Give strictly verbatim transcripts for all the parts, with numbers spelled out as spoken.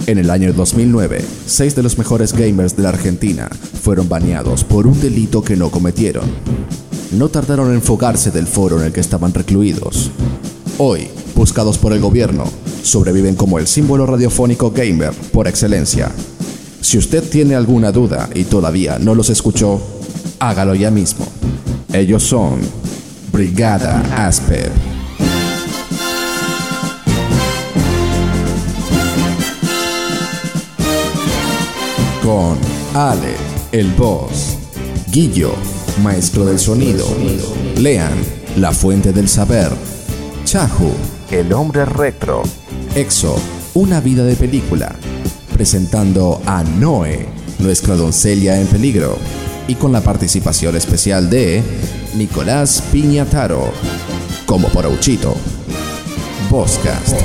En el año dos mil nueve, seis de los mejores gamers de la Argentina fueron baneados por un delito que no cometieron. No tardaron en fugarse del foro en el que estaban recluidos. Hoy, buscados por el gobierno, sobreviven como el símbolo radiofónico gamer por excelencia. Si usted tiene alguna duda y todavía no los escuchó, hágalo ya mismo. Ellos son Brigada Asper. Con Ale, el boss, Guillo, maestro del sonido, Lean, la fuente del saber, Chahu, el hombre retro, Exo, una vida de película, presentando a Noe, nuestra doncella en peligro, y con la participación especial de Nicolás Piñataro, como Porouchito. Bosscast.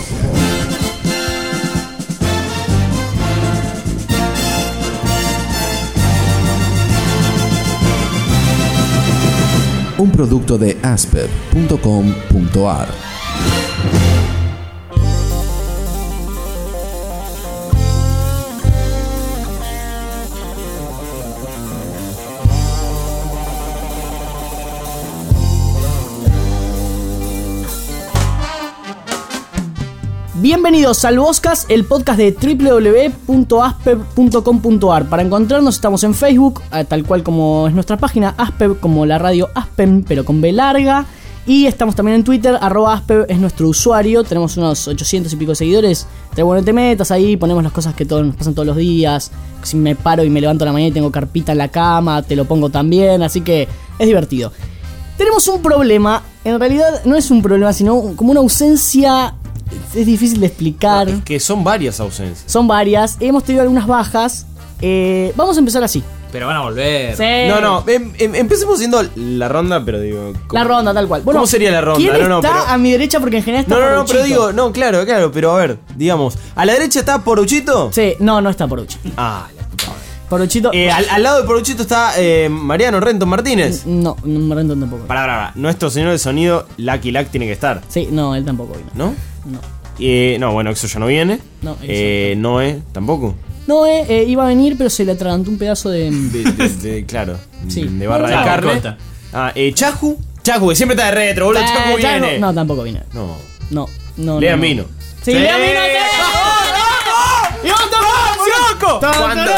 Un producto de asper punto com punto a r. Bienvenidos al Bosscast, el podcast de doble u doble u doble u punto asper punto com punto a r. Para encontrarnos estamos en Facebook, tal cual como es nuestra página, Asper como la radio Aspen, pero con B larga. Y estamos también en Twitter, arroba Asper es nuestro usuario. Tenemos unos ochocientos y pico de seguidores. Te, bueno, te metas ahí, ponemos las cosas que todos nos pasan todos los días. Si me paro y me levanto a la mañana y tengo carpita en la cama, te lo pongo también, así que es divertido. Tenemos un problema, en realidad no es un problema, sino como una ausencia. Es difícil de explicar. No, es que son varias ausencias. Son varias. Hemos tenido algunas bajas. Eh, vamos a empezar así. Pero van a volver. Sí. No, no, em, em, empecemos haciendo la ronda, pero digo... ¿cómo? La ronda, tal cual. Bueno, ¿cómo sería la ronda? ¿Quién no, no, está pero... a mi derecha? Porque en general está No, no, no, Porouchito. pero digo... No, claro, claro, pero a ver, digamos... ¿A la derecha está Porouchito? Sí, no, no está Porouchito. Ah, la puta madre. Porouchito... Eh, al, al lado de Porouchito está eh, Mariano Renton Martínez. No, no me rento tampoco. Pará, pará, pará. Nuestro señor de sonido, Lucky Luck, tiene que estar. Sí, no, él tampoco vino. ¿No? No. Eh, no, bueno, Exo ya no viene. No, Exo eh, Noé tampoco. No, eh, eh, iba a venir, pero se le atragantó un pedazo de... De, de, de- claro, Sí. de barra Claro, de carne. costa. Ah, eh, Chahu. Chahu, que siempre está de retro, boludo. Eh, Chahu ya viene. no, no, tampoco vino. No. No, no, Lean no. vino. Sí, Lean vino. Cuando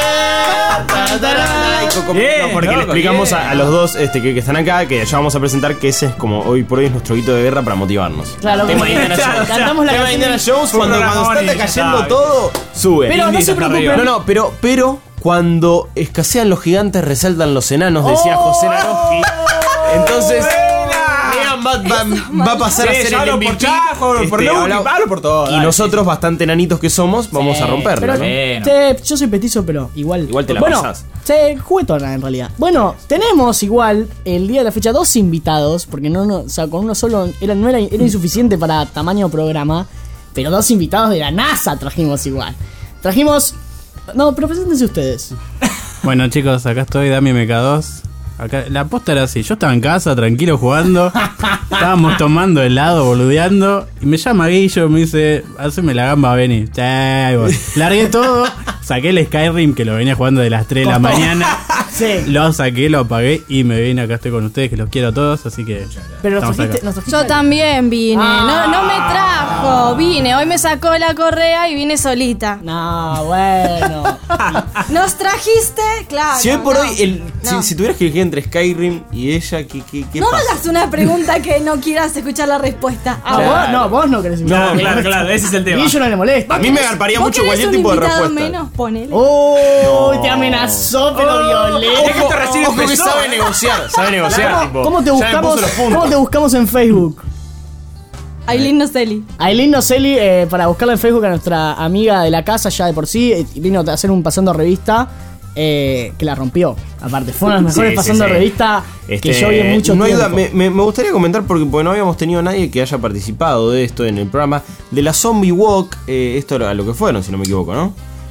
Bien, no, porque le loco, explicamos bien. a, a los dos este, que, que están acá que ya vamos a presentar que ese es como hoy por hoy es nuestro grito de guerra para motivarnos. Claro, Tema que- de Indiana Jones. cantamos la Tema de canción. Indiana Jones cuando, cuando programón está y ya cayendo está. todo, sube. Pero no Indies se hasta preocupen. No, no, pero, pero cuando escasean los gigantes resaltan los enanos, decía Oh. José Naroski. Entonces, Lean va, va- va a pasar a Sí, ser yo el hablo M V por P. Chajo, por Este, Lucky, habla- hablo por todo. Y dale, nosotros, bastante enanitos que somos, vamos Sí, a romperla, pero, ¿no? Bueno. che, yo soy petizo, pero igual. Igual te la bueno, pasás. Che, juguetona en realidad. Bueno, tenemos igual el día de la fecha dos invitados, porque no, no o sea, con uno solo era, no era, era insuficiente para tamaño programa, pero dos invitados de la NASA trajimos igual. Trajimos. No, pero preséntense ustedes. Bueno, chicos, acá estoy, Dami M K dos. Acá, la posta era así, yo estaba en casa, tranquilo, jugando. Estábamos tomando helado, boludeando. Y me llama Guillo, me dice, haceme la gamba, Benny. Che, voy. Largué todo, saqué el Skyrim, que lo venía jugando de las tres de la Costó. mañana. Sí. Lo saqué, lo apagué y me vine, acá estoy con ustedes, que los quiero a todos, así que... Pero nos estamos trajiste, acá. nos trajiste Yo también vine, Ah. no, no me trajo, vine, hoy me sacó la correa y vine solita. No, bueno. ¿Nos trajiste? Claro. Si hoy por no. hoy, el, No. si, si tuvieras que elegir entre Skyrim y ella, ¿qué, qué, qué No pasa? hagas una pregunta que no quieras escuchar la respuesta. Ah, Claro. vos no, vos no querés invitar. No, claro, claro, ese es el tema. Y yo no le molesta. A mí me agarparía ¿Vos mucho querés cualquier un tipo de invitado respuesta. menos? Ponele. Oh, te amenazó, pero violento. Ojo, que recién ojo que empezó, sabe ¿eh? negociar, sabe negociar, ¿Cómo, tipo. cómo te ya me buscamos? puso los puntos. ¿Cómo te buscamos en Facebook? Aileen Nocelli. Aileen Nocelli, eh, para buscarla en Facebook a nuestra amiga de la casa ya de por sí, eh, vino a hacer un pasando revista eh, que la rompió. Aparte, fue una de las mejores Sí, sí, pasando sí. revista Este, que yo vi en mucho no tiempo. ayuda, me, me- me gustaría comentar porque, porque no habíamos tenido nadie que haya participado de esto en el programa de la Zombie Walk. Eh, esto era lo que fueron, si no me equivoco, ¿no?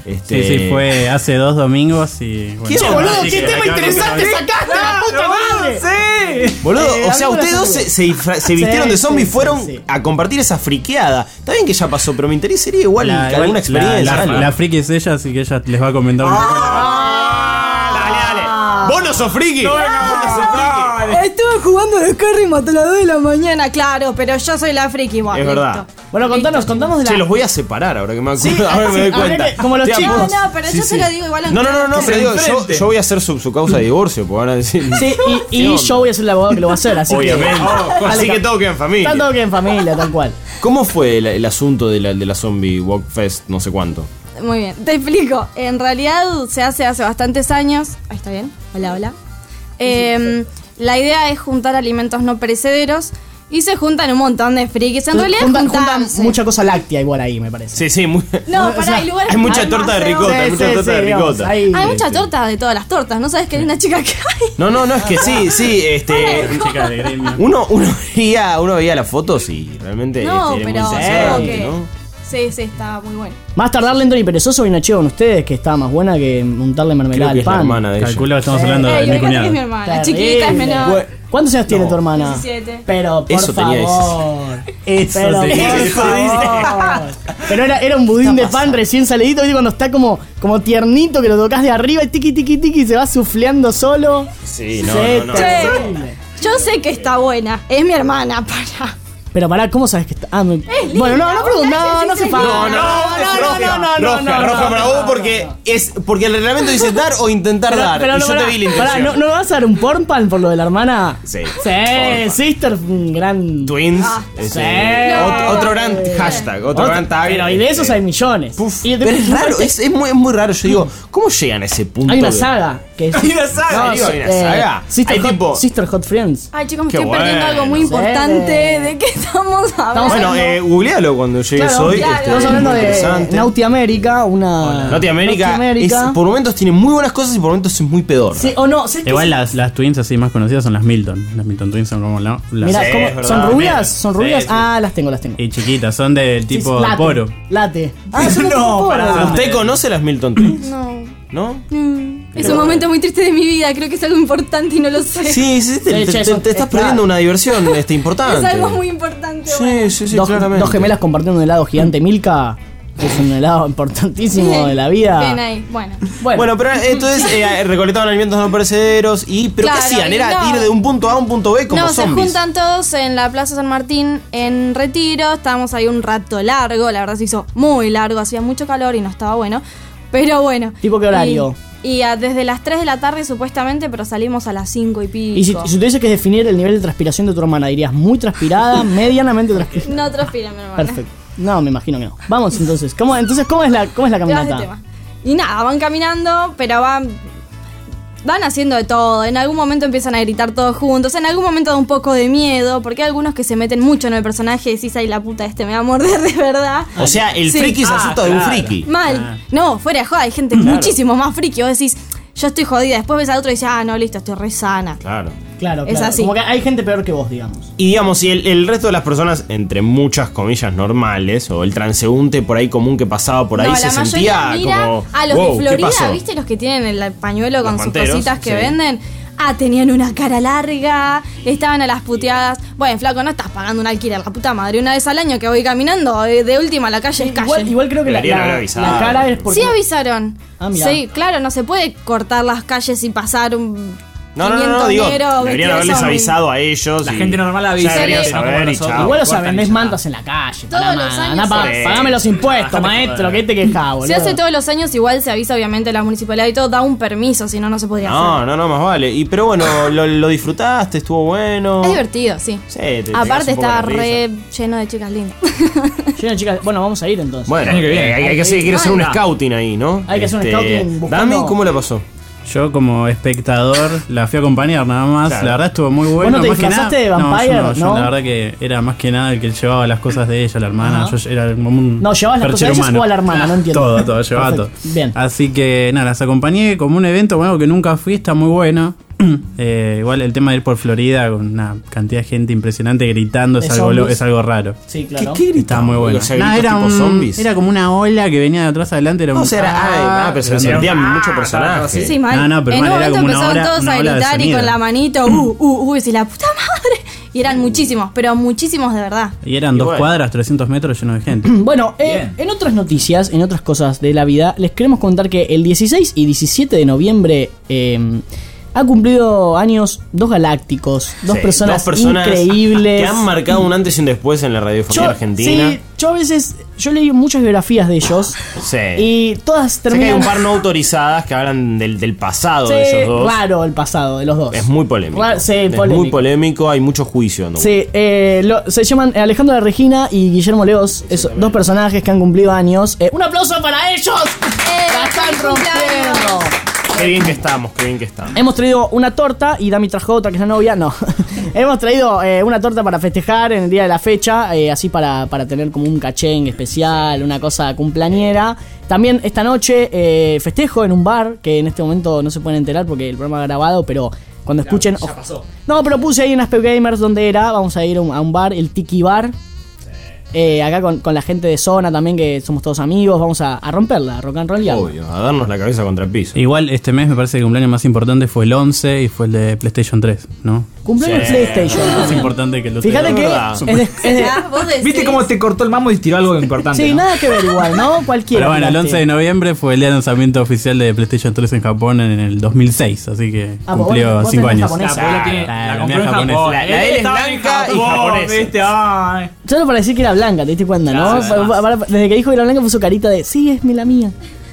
Este... Sí, sí, fue hace dos domingos y... Bueno, ¿Qué boludo? así ¿Qué que tema acá interesante con- sacaste, la puta madre? Sí. Boludo, Eh, o sea, algunas ustedes dos son- se, se, disfra- se vistieron Sí, de zombies y sí, fueron sí, sí. a compartir esa friqueada. Está bien que ya pasó, pero me interesa igual La- que alguna la- experiencia. La, algo. la friki es ella, así que ella les va a comentar un poco. Dale, dale. ¿Vos no sos friki? Estuve jugando de Skyrim hasta las dos de la mañana, claro, pero yo soy la friki, bueno, Es verdad. listo. Bueno, contanos, contanos de la. Che, los voy a separar ahora que me acuerdo. Sí, ahora sí, me doy habría cuenta. que- como los Estoy a chicos. punto- No, no, pero Sí, yo sí. se lo digo igual a No, no, no, no, ustedes. pero digo, yo, enfrente. yo voy a hacer su, su causa de divorcio, porque van a decir. Sí, y, y yo voy a ser el abogado que lo va a hacer, así Obviamente. que. Oh, así Dale, que todo queda en familia. Está todo que en familia, tal cual. ¿Cómo fue el, el asunto de la, de la Zombie Walk Fest? No sé cuánto. Muy bien, te explico. En realidad se hace hace bastantes años. Ahí está bien. Hola, hola. Eh, la idea es juntar alimentos no perecederos y se juntan un montón de frikis. En realidad juntan, juntan juntarse. mucha cosa láctea igual ahí, me parece. Sí, sí, muy- No, O para sea, hay lugares hay mucha hay torta más de feos. ricota, hay mucha torta de digamos, ricota. ahí- Hay mucha Este. torta de todas las tortas. ¿No sabes que hay una chica que hay? No, no, no, es que sí, sí, este. Chica de gremio. Uno, uno, veía, uno veía las fotos y realmente. No, este, era pero muy supongo interesante, que. ¿no? Sí, sí, está muy bueno. Más tardar lento y perezoso vino chido con ustedes, que estaba más buena que untarle Creo mermelada que al es la pan. hermana de ella. Calculo que estamos Sí. hablando de Ey, mi lo que pasa es que cuñado. es mi hermana. La Terrible. chiquita es menor. Bueno, ¿Cuántos años tiene tu hermana? diecisiete. Pero por Eso tenía favor. Eso Pero sí. por Eso favor. Pero era, era un budín de pan recién salidito, ¿viste? Cuando está como, como tiernito, que lo tocas de arriba y tiqui tiqui tiqui se va sufleando solo. Sí, no, Sí, no, no. terrible. Yo sé que está buena. Es mi hermana, para. Pero pará, ¿cómo sabes que está? Ah, me- linda, bueno, no, no pregunto, no, vos no la se haces falta. No, no, no, es no, roja, no, no, roja, no, roja no, para no, vos no, porque no. es porque el reglamento dice dar o intentar Pero, dar. pero y no, yo pará, te vi la pará, intención. ¿no, ¿no vas a dar un porn pan por lo de la hermana? Sí. Sí, Porn. Sister, un gran. Twins. Ah, ese, sí. otro, otro gran hashtag, otro, gran tag. Pero y de esos este, hay millones. Puf, Y de- pero es raro, es, es muy, es muy raro. Yo digo, ¿cómo llegan a ese punto? Hay una de- saga. Que es, Hay una saga, digo, hay una saga. Sister, Hay Hot, tipo- Sister Hot Friends. Ay, chicos, me Qué estoy perdiendo bueno. algo muy Sí. importante. ¿De qué estamos hablando? Bueno, eh, googlealo cuando llegues Claro, hoy. claro. este, Estamos es hablando muy de interesante. Naughty America, una. Naughty America, Naughty America. es- por momentos tiene muy buenas cosas y por momentos es muy pedor. Sí, o no, ¿sabes qué? Igual las, las twins así más conocidas son las Milton. Las Milton Twins son como la, las Mirá, Sí, ¿cómo- es verdad. ¿son rubias? Sí, ¿Son rubias? sí. Ah, las tengo, las tengo. y chiquitas, son del tipo Sí, late, poro. Late. Ah, son No, tipo pará. poro. ¿Usted conoce las Milton Twins? No. ¿No? Mm, Es un momento muy triste de mi vida. Creo que es algo importante y no lo sé. Sí, sí, te, Sí, te- che, te- son- te estás es perdiendo claro. una diversión este, importante. Es algo muy importante. Sí, bueno. sí, sí, dos, claramente. dos gemelas compartiendo un helado gigante Milka. Es un helado importantísimo Bien, de la vida. Bien ahí. Bueno. Bueno, Bueno, pero eh, entonces eh, recolectaban alimentos no perecederos y ¿pero Claro, qué hacían? y Era no. ir de un punto A a un punto B como No, se zombies. juntan todos en la Plaza San Martín en Retiro. Estábamos ahí un rato largo. La verdad se hizo muy largo. Hacía mucho calor y no estaba bueno. Pero bueno. ¿Tipo qué horario? Y, y a- desde las tres de la tarde supuestamente, pero salimos a las cinco y pico. y si, si tuvieses que definir el nivel de transpiración de tu hermana, dirías muy transpirada, medianamente transpirada. No transpira, mi hermana. Perfecto. No, me imagino que no. Vamos entonces. ¿Cómo, entonces, ¿cómo es la, cómo es la Te vas de caminata? tema. Y nada, van caminando, pero van van haciendo de todo. En algún momento empiezan a gritar todos juntos. En algún momento da un poco de miedo, porque hay algunos que se meten mucho en el personaje y decís, ay, la puta este me va a morder de verdad. O sea, el Sí. friki se Ah, asusta de un claro. friki. Mal. No, fuera de joda, hay gente muchísimo más friki. Vos decís, yo estoy jodida. Después ves al otro y dices, ah, no, listo, estoy re sana. Claro. Claro, Es claro. así. Como que hay gente peor que vos, digamos. Y digamos, si el, el resto de las personas, entre muchas comillas normales, o el transeúnte por ahí común que pasaba por ahí, No, se la sentía mayoría mira como. a los "Wow, de ¿qué Florida, pasó?". ¿viste? Los que tienen el pañuelo Los con sus manteros, cositas que sí. venden. Ah, tenían una cara larga, estaban a las puteadas. Bueno, flaco, no estás pagando un alquiler, la puta madre. Una vez al año que voy caminando, de, de última la calle es calle. Igual, igual creo que la, Deberían haber la, avisado. la cara es porque. Sí avisaron. Ah, mirá. Sí, claro, no se puede cortar las calles y pasar un No, no, no, no, digo, deberían haberles avisado a ellos. La y gente normal avisa, ya deberían sí, no como saber y nosotros. chao. Igual, o sea, cortan y vendés ya mantas en la calle. Todos pará, los man, años andá, pa- se- pagame los impuestos, Bájate, maestro. joder. ¿Qué te quejás, boludo? Se hace todos los años, igual se avisa obviamente la municipalidad y todo, da un permiso, si no, no se podría No, hacer. no, no, más vale. Y pero bueno, lo, lo disfrutaste, estuvo bueno. Es divertido, sí. Sí, te- te Aparte das un poco está de risa. re lleno de chicas lindas. Lleno de chicas. Bueno, vamos a ir entonces. Bueno, El año que viene. eh, hay, hay que hacer, hay que hacer un scouting ahí, ¿no? Este, Hay que hacer un scouting buscando- Dami, ¿cómo le pasó? Yo como espectador la fui a acompañar nada más. Claro. La verdad estuvo muy bueno. ¿Vos no te más que disfrazaste nada- de No, vampire, yo no, yo no? la verdad que era más que nada el que llevaba las cosas de ella, la hermana. Ajá. Yo era como un No, ¿llevabas las cosas de perchero ellas humano. o a la hermana? No entiendo. Todo, todo, llevaba todo. Perfecto. Bien. Así que nada, las acompañé como un evento bueno que nunca fui, está muy bueno. Eh, igual el tema de ir por Florida con una cantidad de gente impresionante gritando es, ¿De algo, lo- zombies? es algo raro. Sí, claro. ¿Qué, qué Estaba muy bueno. O sea, Nah, gritos era, tipo un- zombies. era como una ola que venía de atrás adelante. Era No, un, o sea, era- ah, ah, pero se grande. sentían Ah, mucho personaje. sí, Sí, mal. No, no, pero en mal, un era momento como una empezaron ola- todos una a ola de gritar y sonido. con la manito, uh, uh, uh, y decís, la puta madre. Y eran muchísimos, pero muchísimos de verdad. Y eran dos Igual. cuadras, trescientos metros llenos de gente. Bueno, eh, Bien. en otras noticias, en otras cosas de la vida, les queremos contar que el dieciséis y diecisiete de noviembre eh, ha cumplido años dos galácticos, dos, Sí, personas dos personas increíbles. que han marcado un antes y un después en la radiofonía Yo- argentina. Sí, yo a veces, yo leí muchas biografías de ellos Sí. y todas Sé que hay terminan... un par no autorizadas que hablan del, del pasado Sí, de ellos dos. raro el pasado de los dos. Es muy polémico. Ra- sí, es polémico. muy polémico, hay mucho juicio. dando Sí, eh, lo- se llaman Alejandro de Regina y Guillermo Leos, esos dos personajes que han cumplido años. Eh, ¡Un aplauso para ellos! Eh, ¡La están feliz rompiendo! cumpleaños. Qué bien que estamos, qué bien que estamos. Hemos traído una torta y Dami trajo otra que es la novia, no. Hemos traído eh, una torta para festejar en el día de la fecha, eh, así para, para tener como un cachén especial, una cosa cumpleañera. También esta noche eh, festejo en un bar, que en este momento no se pueden enterar porque el programa ha grabado, pero cuando escuchen... ya ojo. pasó. No, pero puse ahí en Aspe Gamers donde era, vamos a ir a un, a un bar, el Tiki Bar. Eh, acá con, con la gente de zona también, que somos todos amigos, vamos a, a romperla, a rock and roll. Obvio, a darnos la cabeza contra el piso. Igual este mes me parece que el cumpleaños más importante fue el once y fue el de PlayStation tres, ¿no? Cumpleaños Sí. PlayStation. Más importante que el otro. Fíjate que verdad. es de- es de- Ah, vos decís. ¿Viste cómo te cortó el mambo y tiró algo importante? sí, ¿no? nada que ver igual, ¿no? Cualquiera. Pero bueno, el tiraste. once de noviembre fue el día de lanzamiento oficial de PlayStation tres en Japón en el dos mil seis, así que Ah, pues cumplió vos- vos cinco tenés años. japonés. La abuela tiene- Ah, la la compró mía en japonesa. Japón. La- la de él es Estaba en blanca y Japón, japonesa. ¿viste? Ay. Solo para decir que era blanca, ¿te diste cuenta, no? Claro, Pa- pa- para- desde que dijo que era blanca puso carita de, sí, es mi- la mía.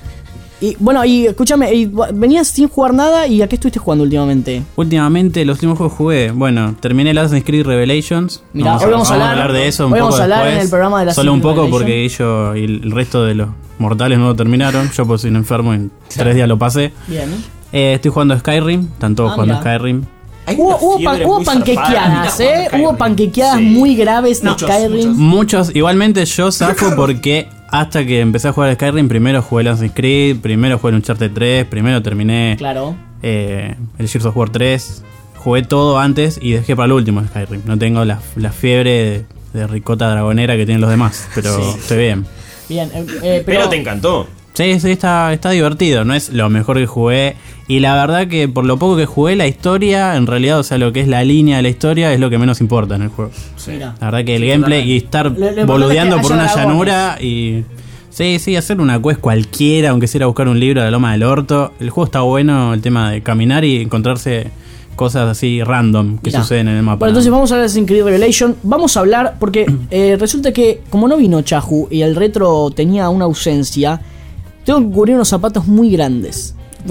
Y bueno, y escúchame, y, bu- venías sin jugar nada y ¿a qué estuviste jugando últimamente? Últimamente, los últimos juegos que jugué, bueno, terminé el Assassin's Creed Revelations. Mirá, hoy vamos a hablar- de eso un hoy poco vamos a hablar después. en el programa del Solo un Assassin's poco Creed porque ellos y el resto de los mortales no lo terminaron. Yo pues soy un enfermo y en tres días lo pasé. Bien. Eh, estoy jugando Skyrim, están todos Ah, jugando mirá. Skyrim. Hay Hubo, una hubo, pan- fiebre hubo muy zarpada. panquequeadas, ¿eh? Skyrim. Hubo panquequeadas Sí. muy graves de Muchos, Skyrim. Muchos, igualmente yo zafo porque hasta que empecé a jugar a Skyrim, primero jugué el Assassin's Creed, primero jugué el Uncharted tres, primero terminé Claro. eh, el Gears of War tres. Jugué todo antes y dejé para el último Skyrim. No tengo la, la fiebre de, de ricota dragonera que tienen los demás, pero estoy bien. Bien, eh, eh, pero, Pero te encantó. Sí, sí, está, está divertido. No es lo mejor que jugué. Y la verdad que por lo poco que jugué, la historia, en realidad, o sea, lo que es la línea de la historia es lo que menos importa en el juego. mira. La verdad que el gameplay y estar Lo- lo importante boludeando es que por haya una dragones. llanura y... Sí, sí, hacer una quest cualquiera, aunque sea ir a buscar un libro de la loma del orto. El juego está bueno, el tema de caminar y encontrarse cosas así random que Mirá. suceden en el mapa. Bueno, entonces vamos a hablar de Assassin's Creed Revelation. Vamos a hablar, porque eh, resulta que como no vino Chahu y el retro tenía una ausencia, tengo que cubrir unos zapatos muy grandes.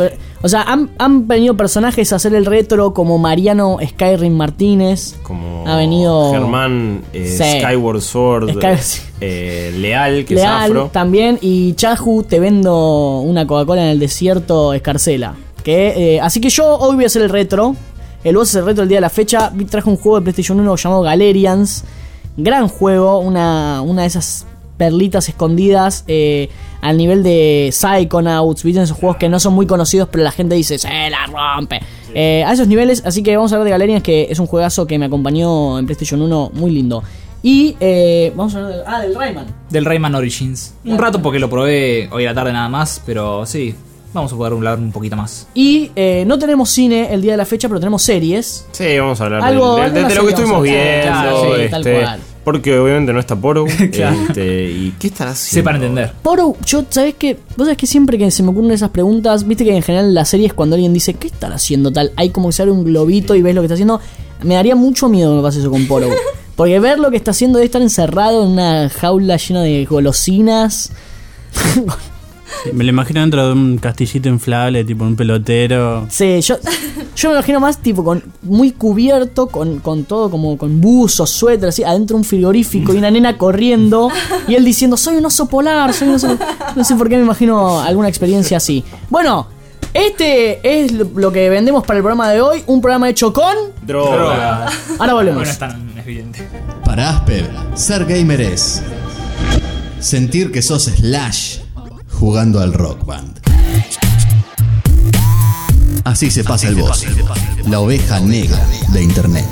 O sea, han, han venido personajes a hacer el retro como Mariano Skyrim Martínez. Como Ha venido Germán eh, Sí. Skyward Sword, Sky- eh, Leal, que es Leal afro. también. Y Chahu, te vendo una Coca-Cola en el desierto, Escarcela. Que, eh, así que yo hoy voy a hacer el retro. El vos es el retro el día de la fecha. Vi- Traje un juego de PlayStation uno llamado Galerians. Gran juego, una, una de esas perlitas escondidas eh, al nivel de Psychonauts, ¿viste? Esos juegos que no son muy conocidos, pero la gente dice, se la rompe. Eh, a esos niveles, así que vamos a hablar de Galerians, que es un juegazo que me acompañó en PlayStation uno, muy lindo. Y eh, vamos a hablar de, ah, del Rayman. Del Rayman Origins. Un rato porque lo probé hoy a la tarde nada más, pero sí, vamos a poder hablar un poquito más. Y eh, no tenemos cine el día de la fecha, pero tenemos series. Sí, vamos a hablar Algo- de, de- de alguna lo que serie estuvimos vamos a viendo. hacer. Claro, sí, tal este, cual. Porque obviamente no está Poro. Claro. este, ¿Y qué estará haciendo? Sepan entender. Poro, yo, ¿sabes qué? Vos sabés que siempre que se me ocurren esas preguntas, viste que en general en las series cuando alguien dice, ¿qué estará haciendo tal? Hay como que sale un globito y ves lo que está haciendo. Me daría mucho miedo que me pase eso con Poro. Porque ver lo que está haciendo es estar encerrado en una jaula llena de golosinas. Me lo imagino dentro de un castillito inflable, tipo un pelotero. Sí, yo, yo me imagino más tipo con muy cubierto, con, con todo como con buzos, suéter, así, adentro un frigorífico y una nena corriendo y él diciendo, soy un oso polar, soy un oso... No sé por qué me imagino alguna experiencia así. Bueno, este es lo lo que vendemos para el programa de hoy, un programa hecho con... Droga. Ahora volvemos. Bueno, es tan evidente. Para Asper, ser gamer es sentir que sos Slash jugando al Rock Band. Así se pasa el boss. la oveja negra de Internet.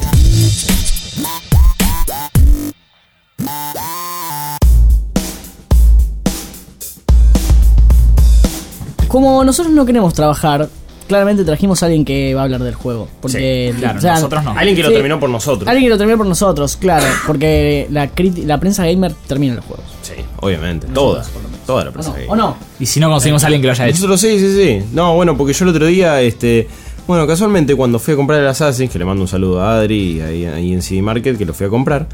Como nosotros no queremos trabajar, claramente trajimos a alguien que va a hablar del juego. Porque, Sí, claro, o sea, nosotros no. Alguien que lo Sí. terminó por nosotros. Alguien que lo terminó por nosotros, claro. Porque la, criti- la prensa gamer termina los juegos. Sí, obviamente. Toda. Toda la ¿O prensa no? gay. ¿O no? Y si no conseguimos a alguien que lo haya hecho. Nosotros sí, sí, sí. No, bueno, porque yo el otro día, este. Bueno, casualmente cuando fui a comprar el Assassin's, que le mando un saludo a Adri ahí, ahí en C D Market, que lo fui a comprar.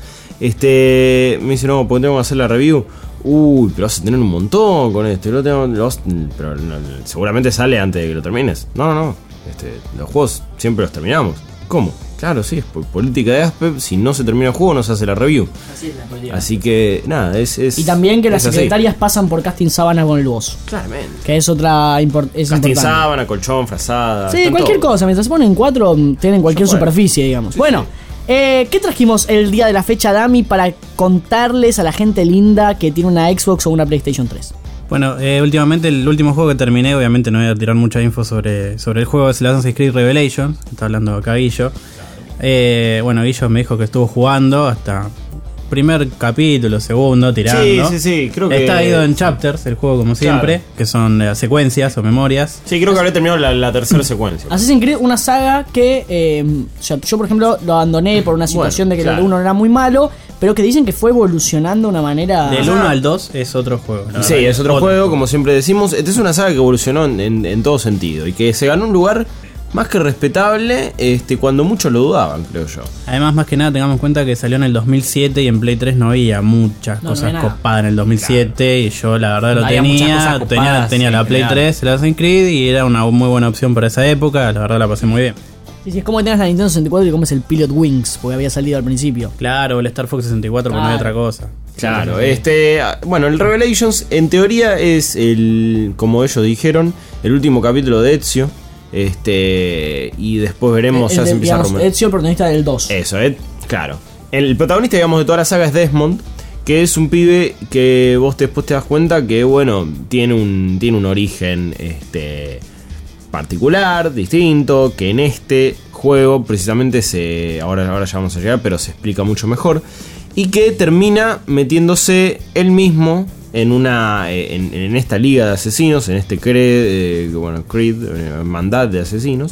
Este. Me dice, no, porque tengo que hacer la review. Uy, pero vas a tener un montón con esto. y Lo tengo, lo vas- pero no, seguramente sale antes de que lo termines. No, no, no. Este, los juegos siempre los terminamos. ¿Cómo? Claro, sí, es por política de Aspep. Si no se termina el juego, no se hace la review. Así que, nada, es. es Y también que las es así. secretarias pasan por casting sábana con el boss. Claramente. Que es otra impor- es Casting importante. sábana, colchón, frazada. Sí, están cualquier todos. cosa. Mientras se ponen cuatro, tienen cualquier Ya fue. superficie, digamos. Bueno, eh, ¿qué trajimos el día de la fecha, Dami, para contarles a la gente linda que tiene una Xbox o una PlayStation tres? Bueno, eh, últimamente el último juego que terminé, obviamente no voy a tirar mucha info sobre, sobre el juego, es el Assassin's Creed Revelations. Está hablando acá Guillo. Eh, bueno, Guillo me dijo que estuvo jugando hasta primer capítulo, segundo, tirando. Sí, sí, sí, creo que. Está ido en chapters el juego como siempre, que son eh, secuencias o memorias. Sí, creo que habré terminado la, la tercera secuencia. Assassin's Creed, una saga que eh, o sea, yo, por ejemplo, lo abandoné por una situación Bueno, de que claro. el uno era muy malo, pero que dicen que fue evolucionando de una manera... Del uno al dos es otro juego. la Sí, verdad. es otro juego, como siempre decimos. Esta es una saga que evolucionó en, en- en todo sentido y que se ganó un lugar más que respetable este, cuando muchos lo dudaban, creo yo. Además, más que nada, tengamos en cuenta que salió en el dos mil siete y en Play tres no había muchas No, no cosas había nada. copadas en el dos mil siete y yo la verdad No lo había muchas tenía, cosas tenía, copadas tenía en la Play general. tres, el Assassin's Creed y era una muy buena opción para esa época, la verdad la pasé muy bien. Sí, sí, es como que tengas la Nintendo sesenta y cuatro y comes el Pilot Wings, porque había salido al principio. Claro, el Star Fox sesenta y cuatro, porque no había otra cosa. Claro, este. Bueno, el Revelations en teoría es el. Como ellos dijeron, el último capítulo de Ezio. Este. Y después veremos, El- ya el se de- empieza a digamos, rumorear. Ezio, el protagonista del dos. Eso, eh, claro. El protagonista, digamos, de toda la saga es Desmond, que es un pibe que vos después te das cuenta que, bueno, tiene un, tiene un origen este, particular, distinto, que en este juego precisamente se... Ahora, ahora ya vamos a llegar, pero se explica mucho mejor. Y que termina metiéndose él mismo en una en, en esta liga de asesinos, en este Creed, eh, bueno, Creed, eh, hermandad de asesinos.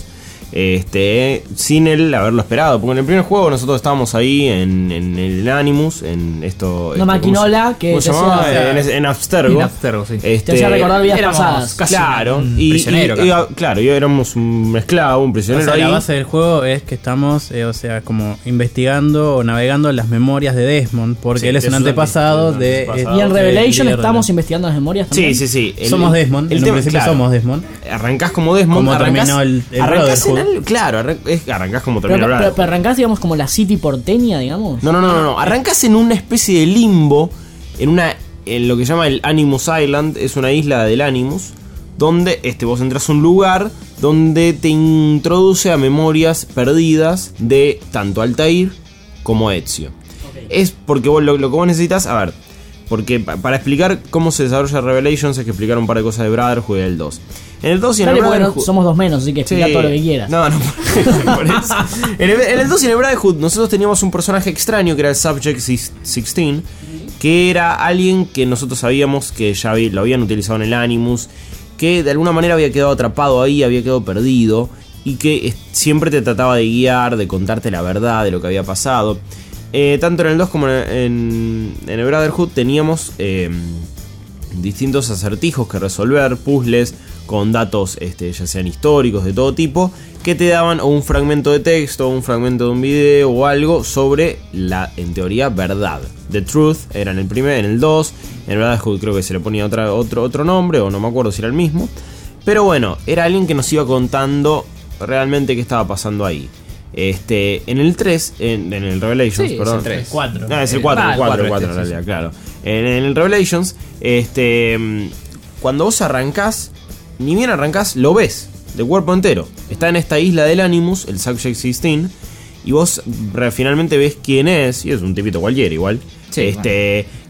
Este, sin él haberlo esperado, porque en el primer juego nosotros estábamos ahí en, en el Animus, en esto. Una este, maquinola ¿cómo se- que ¿cómo se te llamaba? hacía- En, en Abstergo. En Abstergo, sí. Este, Te hacía recordar vidas éramos pasadas. casi Claro, un y, prisionero, y- y- casi. claro, yo éramos un esclavo, un O prisionero sea, ahí. la base del juego es que estamos, eh, o sea, como investigando o navegando las memorias de Desmond, porque Sí, él es un es un antepasado antes- de... un antepasado. Y en de Revelation líder de estamos la- investigando las memorias también. Sí, sí, sí. El- Somos Desmond, el en un tema- principio claro, somos Desmond. Arrancás como Desmond. Como arrancás, terminó el- el arrancás en Brotherhood. el- Claro, arran- es- arrancás como Pero, terminó el pero, Brotherhood. pero arrancás, digamos, como la City porteña, digamos. No, no, no, no, no. Arrancás en una especie de limbo, en una en lo que se llama el Animus Island, es una isla del Animus, donde este vos entras a un lugar donde te introduce a memorias perdidas de tanto Altair como Ezio. Es porque vos lo, lo que vos necesitas, a ver, porque pa- para explicar cómo se desarrolla Revelations hay que explicar un par de cosas de Brotherhood y del dos. En el dos y en Dale, el porque no- Brotherhood... somos dos menos, así que explica Sí. todo lo que quieras. No, no, por eso. En el, en el dos y en el Brotherhood nosotros teníamos un personaje extraño que era el Subject dieciséis, que era alguien que nosotros sabíamos que ya había- lo habían utilizado en el Animus, que de alguna manera había quedado atrapado ahí, había quedado perdido, y que es- siempre te trataba de guiar, de contarte la verdad de lo que había pasado. Eh, tanto en el dos como en, en, en el Brotherhood teníamos eh, distintos acertijos que resolver, puzzles con datos este, ya sean históricos de todo tipo, que te daban o un fragmento de texto, o un fragmento de un video o algo sobre la, en teoría, verdad. The Truth era en el primer, en el dos, en el Brotherhood creo que se le ponía otra, otro, otro nombre, o no me acuerdo si era el mismo. Pero bueno, era alguien que nos iba contando realmente qué estaba pasando ahí. Este, en el tres, en, en el Revelations, Sí, es perdón. el tres. cuatro. No, es el Eh, cuatro, ah, el el cuatro, cuatro el cuatro, este, en sí, realidad, claro. En, en el Revelations, este, mm, cuando vos arrancás, ni bien arrancás, lo ves de cuerpo entero. Está en esta isla del Animus, el Subject dieciséis, y vos re- finalmente ves quién es, y es un tipito cualquiera igual. Sí, este,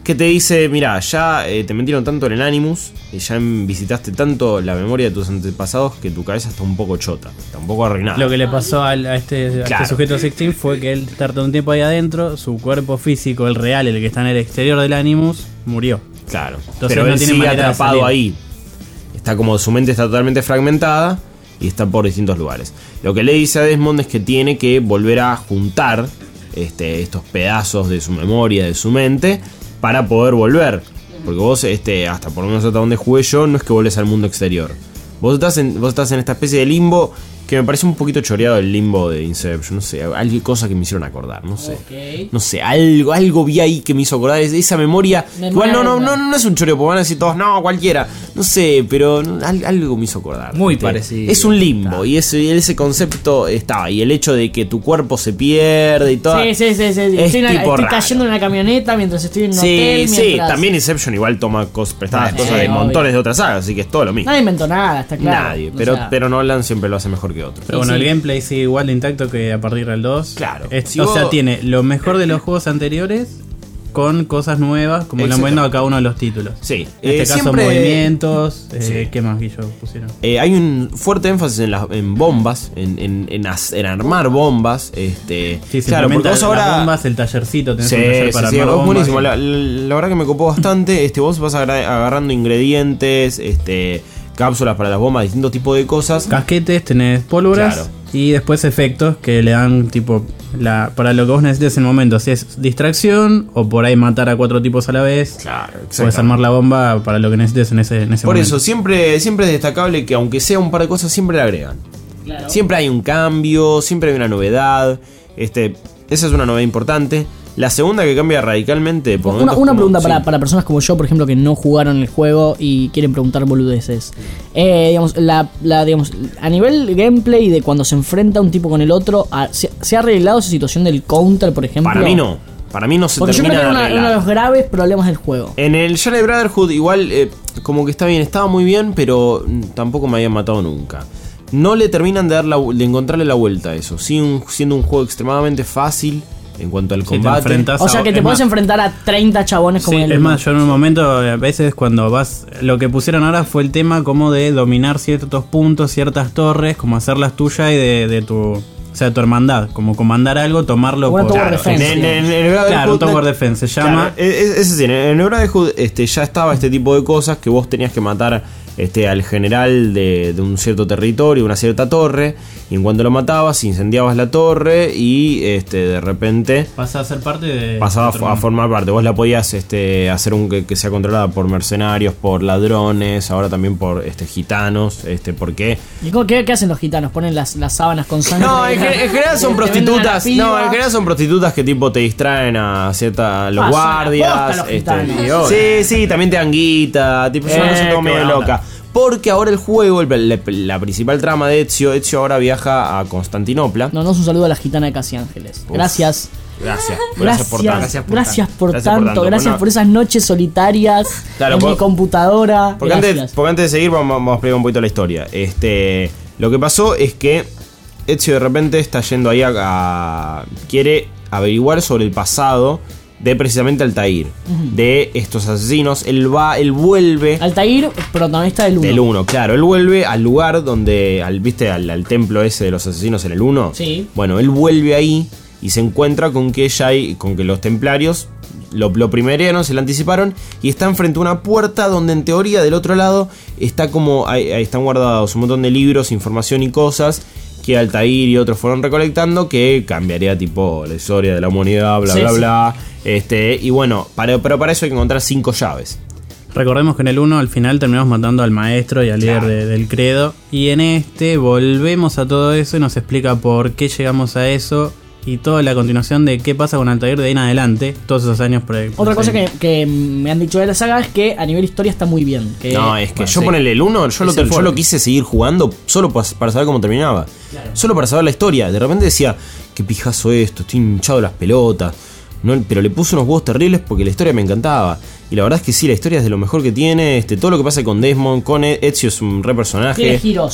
que te dice, mira, ya eh, te metieron tanto en el Animus, y ya visitaste tanto la memoria de tus antepasados que tu cabeza está un poco chota, está un poco arruinada. Lo que le pasó al- a este, a Claro. este sujeto dieciséis fue que él estar todo un tiempo ahí adentro, su cuerpo físico, el real, el que está en el exterior del Animus, murió. Claro, Entonces pero no él tiene sigue manera de atrapado salir. ahí. Está como su mente está totalmente fragmentada y está por distintos lugares. Lo que le dice a Desmond es que tiene que volver a juntar este, estos pedazos de su memoria, de su mente, para poder volver. Porque vos, este, hasta por lo menos hasta donde jugué yo, no es que volvés al mundo exterior. Vos estás en, vos estás en esta especie de limbo que me parece un poquito choreado el limbo de Inception. No sé, algo cosa que me hicieron acordar, no sé. Ok. No sé, algo, algo vi ahí que me hizo acordar es- esa memoria. Me Igual no, no, muero. no, no es un choreo, porque van a decir todos, no, cualquiera. No sé, pero no, al- algo me hizo acordar. Muy ¿viste? parecido. Es un limbo y ese, ese concepto estaba. Y el hecho de que tu cuerpo se pierde y todo. Sí, sí, sí, sí. Es Estoy, en una- tipo estoy raro. cayendo en una camioneta mientras estoy en un Sí, hotel. sí, mientras- también Inception igual toma cos, prestadas Sí, cosas de obvio. montones de otras sagas, así que es todo lo mismo. Nadie inventó nada, está claro. Nadie, O pero, sea, pero Nolan siempre lo hace mejor que otros. Pero Sí, bueno, sí. el gameplay sigue igual de intacto que a partir del dos. Claro. Es- Si o vos- sea, tiene lo mejor de los juegos anteriores con cosas nuevas, como lo han Exactamente. viendo a cada uno de los títulos. Sí, En este eh, caso, siempre- movimientos. eh, Sí. ¿Qué más, Guillo, pusieron? Eh, hay un fuerte énfasis en, las en bombas, en, en, en, as- en armar bombas. Este, Sí, se claro, porque implementa vos las ahora. bombas, el tallercito, tenés Sí, un taller sí, para sí, armar es bombas. buenísimo. La, la verdad que me copó bastante. Este, vos vas agra- agarrando ingredientes, este, cápsulas para las bombas, distintos tipos de cosas. Casquetes, tenés pólvoras Claro. y después efectos que le dan tipo la para lo que vos necesites en el momento. Si es distracción o por ahí matar a cuatro tipos a la vez. Claro, Puedes exactamente. armar la bomba para lo que necesites en ese, en ese Por momento. eso, siempre, siempre es destacable que aunque sea un par de cosas, siempre le agregan. claro. Siempre hay un cambio, siempre hay una novedad. Este, esa es una novedad importante. La segunda que cambia radicalmente. Por Una, momentos una como- pregunta sí. para, para personas como yo, por ejemplo, que no jugaron el juego y quieren preguntar boludeces. Eh, digamos, la, la, digamos, a nivel gameplay de cuando se enfrenta un tipo con el otro, a- ¿se, se ha arreglado esa situación del counter, por ejemplo? Para mí no. Para mí no se Porque yo creo termina que era de una- arreglar. uno de los graves problemas del juego. En el Jedi Brotherhood igual eh, como que está bien, estaba muy bien, pero mm, tampoco me habían matado nunca. No le terminan de dar la, vu- de encontrarle la vuelta a eso. Sigue un- siendo un juego extremadamente fácil en cuanto al Si te combate. enfrentas O sea que a- te es puedes más- enfrentar a treinta chabones como Sí, en el es más, yo en un momento, a veces cuando vas, lo que pusieron ahora fue el tema como de dominar ciertos puntos, ciertas torres, como hacerlas tuyas y de, de tu, o sea, tu hermandad, como comandar algo, tomarlo Una por... tower Claro, defense, en, en- en el Claro, un Brotherhood- tower defense se llama. Claro, es, es así, en el Brotherhood este, ya estaba este tipo de cosas que vos tenías que matar este, al general de, de un cierto territorio, una cierta torre, y en cuanto lo matabas, incendiabas la torre y este, de repente Pasa a ser parte de... pasaba otro a, a mundo. formar parte. Vos la podías este, hacer un que, que sea controlada por mercenarios, por ladrones, ahora también por este, gitanos, este, porque ¿Y cómo- qué, qué hacen los gitanos? ¿Ponen las, las sábanas con sangre? no, en, gen- en general son Te venden a la prostitutas. piba. No, en general son prostitutas que tipo te distraen a cierta los Ah, son la guardias. posta los este, gitanos. sí, sí, también te dan guita, tipo, es una Eh, cosa todo qué medio onda. loca. Porque ahora el juego, el- la, la principal trama de Ezio, Ezio ahora viaja a Constantinopla. No, no es un saludo a la gitana de Casi Ángeles. Uf. Gracias. Gracias, Gracias, gracias por tanto. Gracias por gracias por Gracias por tanto, tanto. gracias Bueno, por esas noches solitarias Claro, en por- mi computadora. Porque Gracias. antes, porque antes de seguir vamos, vamos a explicar un poquito la historia. Este, lo que pasó es que Ezio de repente está yendo ahí a, a- quiere averiguar sobre el pasado de precisamente Altair, de estos asesinos. Él va, él vuelve Altair, protagonista del uno. del uno, claro, él vuelve al lugar donde, al, viste, al, al templo ese de los asesinos en el uno. Sí. Bueno, él vuelve ahí y se encuentra con que ya hay, con que los templarios lo, lo primerearon, se lo anticiparon y están frente a una puerta donde en teoría del otro lado está como, ahí, ahí están guardados un montón de libros, información y cosas que Altair y otros fueron recolectando que cambiaría tipo la historia de la humanidad, bla Sí, bla sí. bla. Este, y bueno, para, pero para eso hay que encontrar cinco llaves. Recordemos que en el uno al final terminamos matando al maestro y al líder Claro. de- del credo. Y en este volvemos a todo eso y nos explica por qué llegamos a eso. Y toda la continuación de qué pasa con Altair de ahí en adelante. Todos esos años pre- Otra cosa que, precedentes. que me han dicho de la saga es que a nivel historia está muy bien. Que, No, es que bueno, yo sí. ponele el uno, yo lo, Es el yo fuerte. lo quise seguir jugando solo pa- para saber cómo terminaba. Solo para saber la historia. De repente decía, qué pijazo esto, estoy hinchado las pelotas. No, pero le puse unos huevos terribles porque la historia me encantaba. Y la verdad es que sí, la historia es de lo mejor que tiene. Este, todo lo que pasa con Desmond, con E- Ezio es un re personaje. Tiene giros.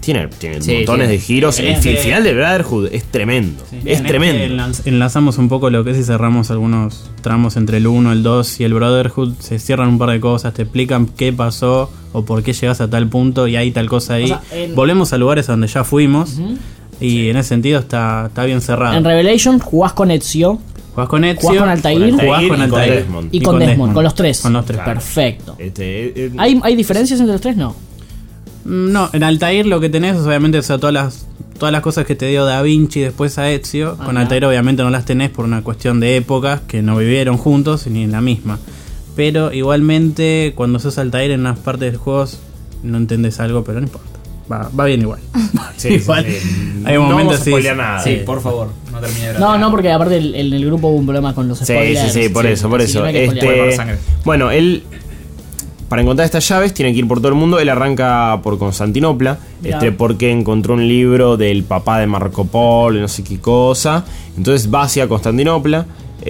Tiene, tiene Sí, montones sí. de giros. El, Bien. el final de Brotherhood es tremendo. Sí, es en tremendo. este enlaz- enlazamos un poco lo que es y cerramos algunos tramos entre el uno, el dos y el Brotherhood. Se cierran un par de cosas, te explican qué pasó o por qué llegas a tal punto y hay tal cosa ahí. O sea, en- Volvemos a lugares a donde ya fuimos y en ese sentido está, está bien cerrado. En Revelation jugás con Ezio Jugás con Ezio, Jugás con Altair. jugás y con con Altair Desmond. y, con, Desmond, con los tres. Con los tres. Perfecto. Este, eh, ¿Hay, ¿Hay diferencias entre los tres? No. Mm, No, en Altair lo que tenés es obviamente o sea, todas las todas las cosas que te dio Da Vinci después a Ezio. Con Ajá. Altair obviamente no las tenés por una cuestión de épocas que no vivieron juntos ni en la misma. Pero igualmente cuando sos Altair en unas partes del juego no entendés algo, pero no importa. Va, va bien igual. sí, igual. sí, sí. Hay No momentos vamos a así. spoilear nada. Sí, por favor, no termine de ver. No, no, porque aparte el- en el grupo hubo un problema con los Sí, spoilers. sí, sí, por eso, por así que eso. no hay que Este, spoilear. Por sangre. bueno, él, para encontrar estas llaves, tiene que ir por todo el mundo. Él arranca por Constantinopla, Ya. este, porque encontró un libro del papá de Marco Polo, no sé qué cosa. Entonces va hacia Constantinopla.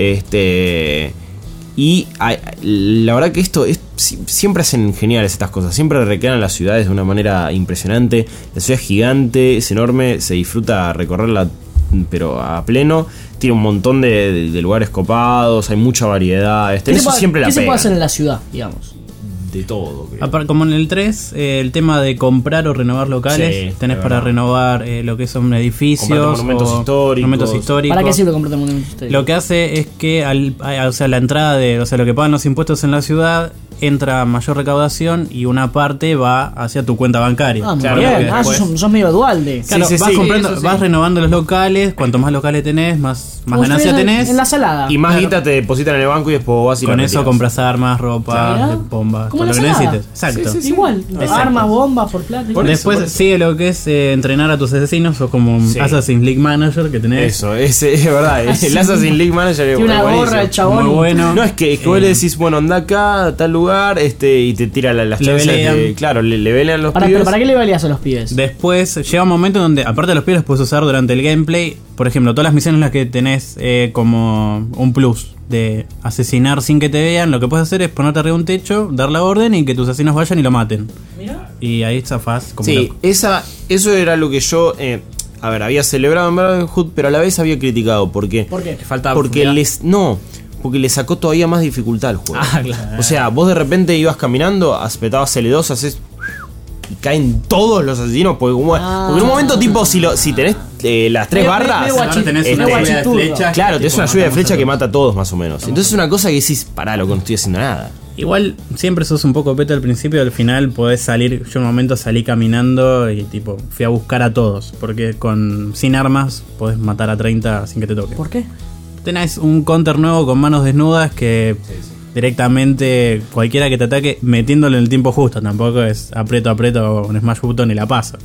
Este. Y ay, la verdad que esto es, si- siempre hacen geniales estas cosas. Siempre recrean las ciudades de una manera impresionante. La ciudad es gigante, es enorme, se disfruta recorrerla, pero a pleno. Tiene un montón de, de- de lugares copados, hay mucha variedad. Este, ¿Qué, en se eso puede, siempre la qué se pega. puede hacer en la ciudad, digamos? De todo, creo. Apar- Como en el tres, eh, el tema de comprar o renovar locales, Sí, tenés es para verdad. renovar eh, lo que son edificios, Comprarte monumentos o históricos. monumentos históricos. ¿Para qué sirve comprarte monumentos históricos? Lo que hace es que al, a- o sea, la entrada de, o sea, lo que pagan los impuestos en la ciudad entra mayor recaudación y una parte va hacia tu cuenta bancaria. Ah, muy Claro, bien. porque Ah, después- sos, sos medio dualde. Claro, Sí, sí, vas sí. comprando, Eso sí. vas renovando los locales, cuanto más locales tenés, más, más Como ganancia ustedes en- tenés. En la salada. Y más Claro. guita te depositan en el banco y después vos vas y Con la eso retiras. compras armas, ropa, Mirá. bombas, Como todo en lo la que salada. necesites. Exacto. Sí, sí, sí. Igual. Exacto. Armas, bombas por plata. Por eso, Después por eso. sigue lo que es eh, entrenar a tus asesinos o como un Sí. Assassin's League Manager que tenés. Eso, ese, es verdad. El Assassin's League Manager es Tiene una buenísimo. gorra de chabón. Muy bueno. No, es que, es que vos le decís, bueno, anda acá, a tal lugar, este, y te tira la- las chances Levelean. de. Claro, le, le velean los Para, pibes. pero ¿para qué le valías a los pibes? Después llega un momento donde, aparte de los pies, los puedes usar durante el gameplay. Por ejemplo, todas las misiones en las que tenés eh, como un plus de asesinar sin que te vean, lo que puedes hacer es ponerte arriba de un techo, dar la orden y que tus asesinos vayan y lo maten. Y ahí zafás como Sí, loco. esa, eso era lo que yo. eh, a ver, había celebrado en Brotherhood, pero a la vez había criticado. ¿Por qué? ¿Por qué? Falta Porque profundidad. les. No. Porque le sacó todavía más dificultad al juego. Ah, claro. O sea, vos de repente ibas caminando, apretabas L dos, haces. Y caen todos los asesinos. Porque, como- Ah. porque en un momento, tipo, si, lo, si tenés eh, las tres Me- me- barras. me guachi- Ahora tenés este, una lluvia de guachiturro. flechas. Claro, que, tenés tipo, una lluvia de matamos flecha a que todos. mata a todos, más o menos. Entonces es una cosa que decís, pará, loco, no estoy haciendo nada. Igual siempre sos un poco peto al principio, al final podés salir. Yo en un momento salí caminando y tipo fui a buscar a todos. Porque con sin armas podés matar a treinta sin que te toque. ¿Por qué? Tenés un counter nuevo con manos desnudas que directamente cualquiera que te ataque metiéndolo en el tiempo justo. Tampoco es aprieto, aprieto un smash button y la paso.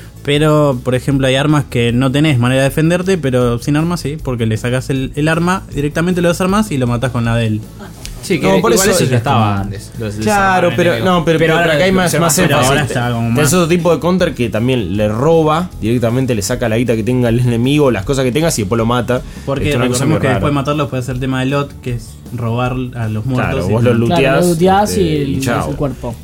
Pero, por ejemplo, hay armas que no tenés manera de defenderte, pero sin armas sí, porque le sacas el, el arma, directamente lo desarmas y lo matás con la de él. Sí, que No, por igual eso eso es ya como- estaba antes. Los- los Claro, armas pero enemigos. no, pero, pero, ahora acá hay más, se más llama- pero énfasis. ahora está como más- Tenés otro tipo de counter que también le roba, directamente le saca la guita que tenga el enemigo, las cosas que tengas y después lo mata. Porque Esto es una cosa recordemos muy que rara. después de matarlos puede ser el tema de lot, que es robar a los muertos. Claro, y vos lo no- looteás. Claro, lo looteás este, y el- chao. el cuerpo.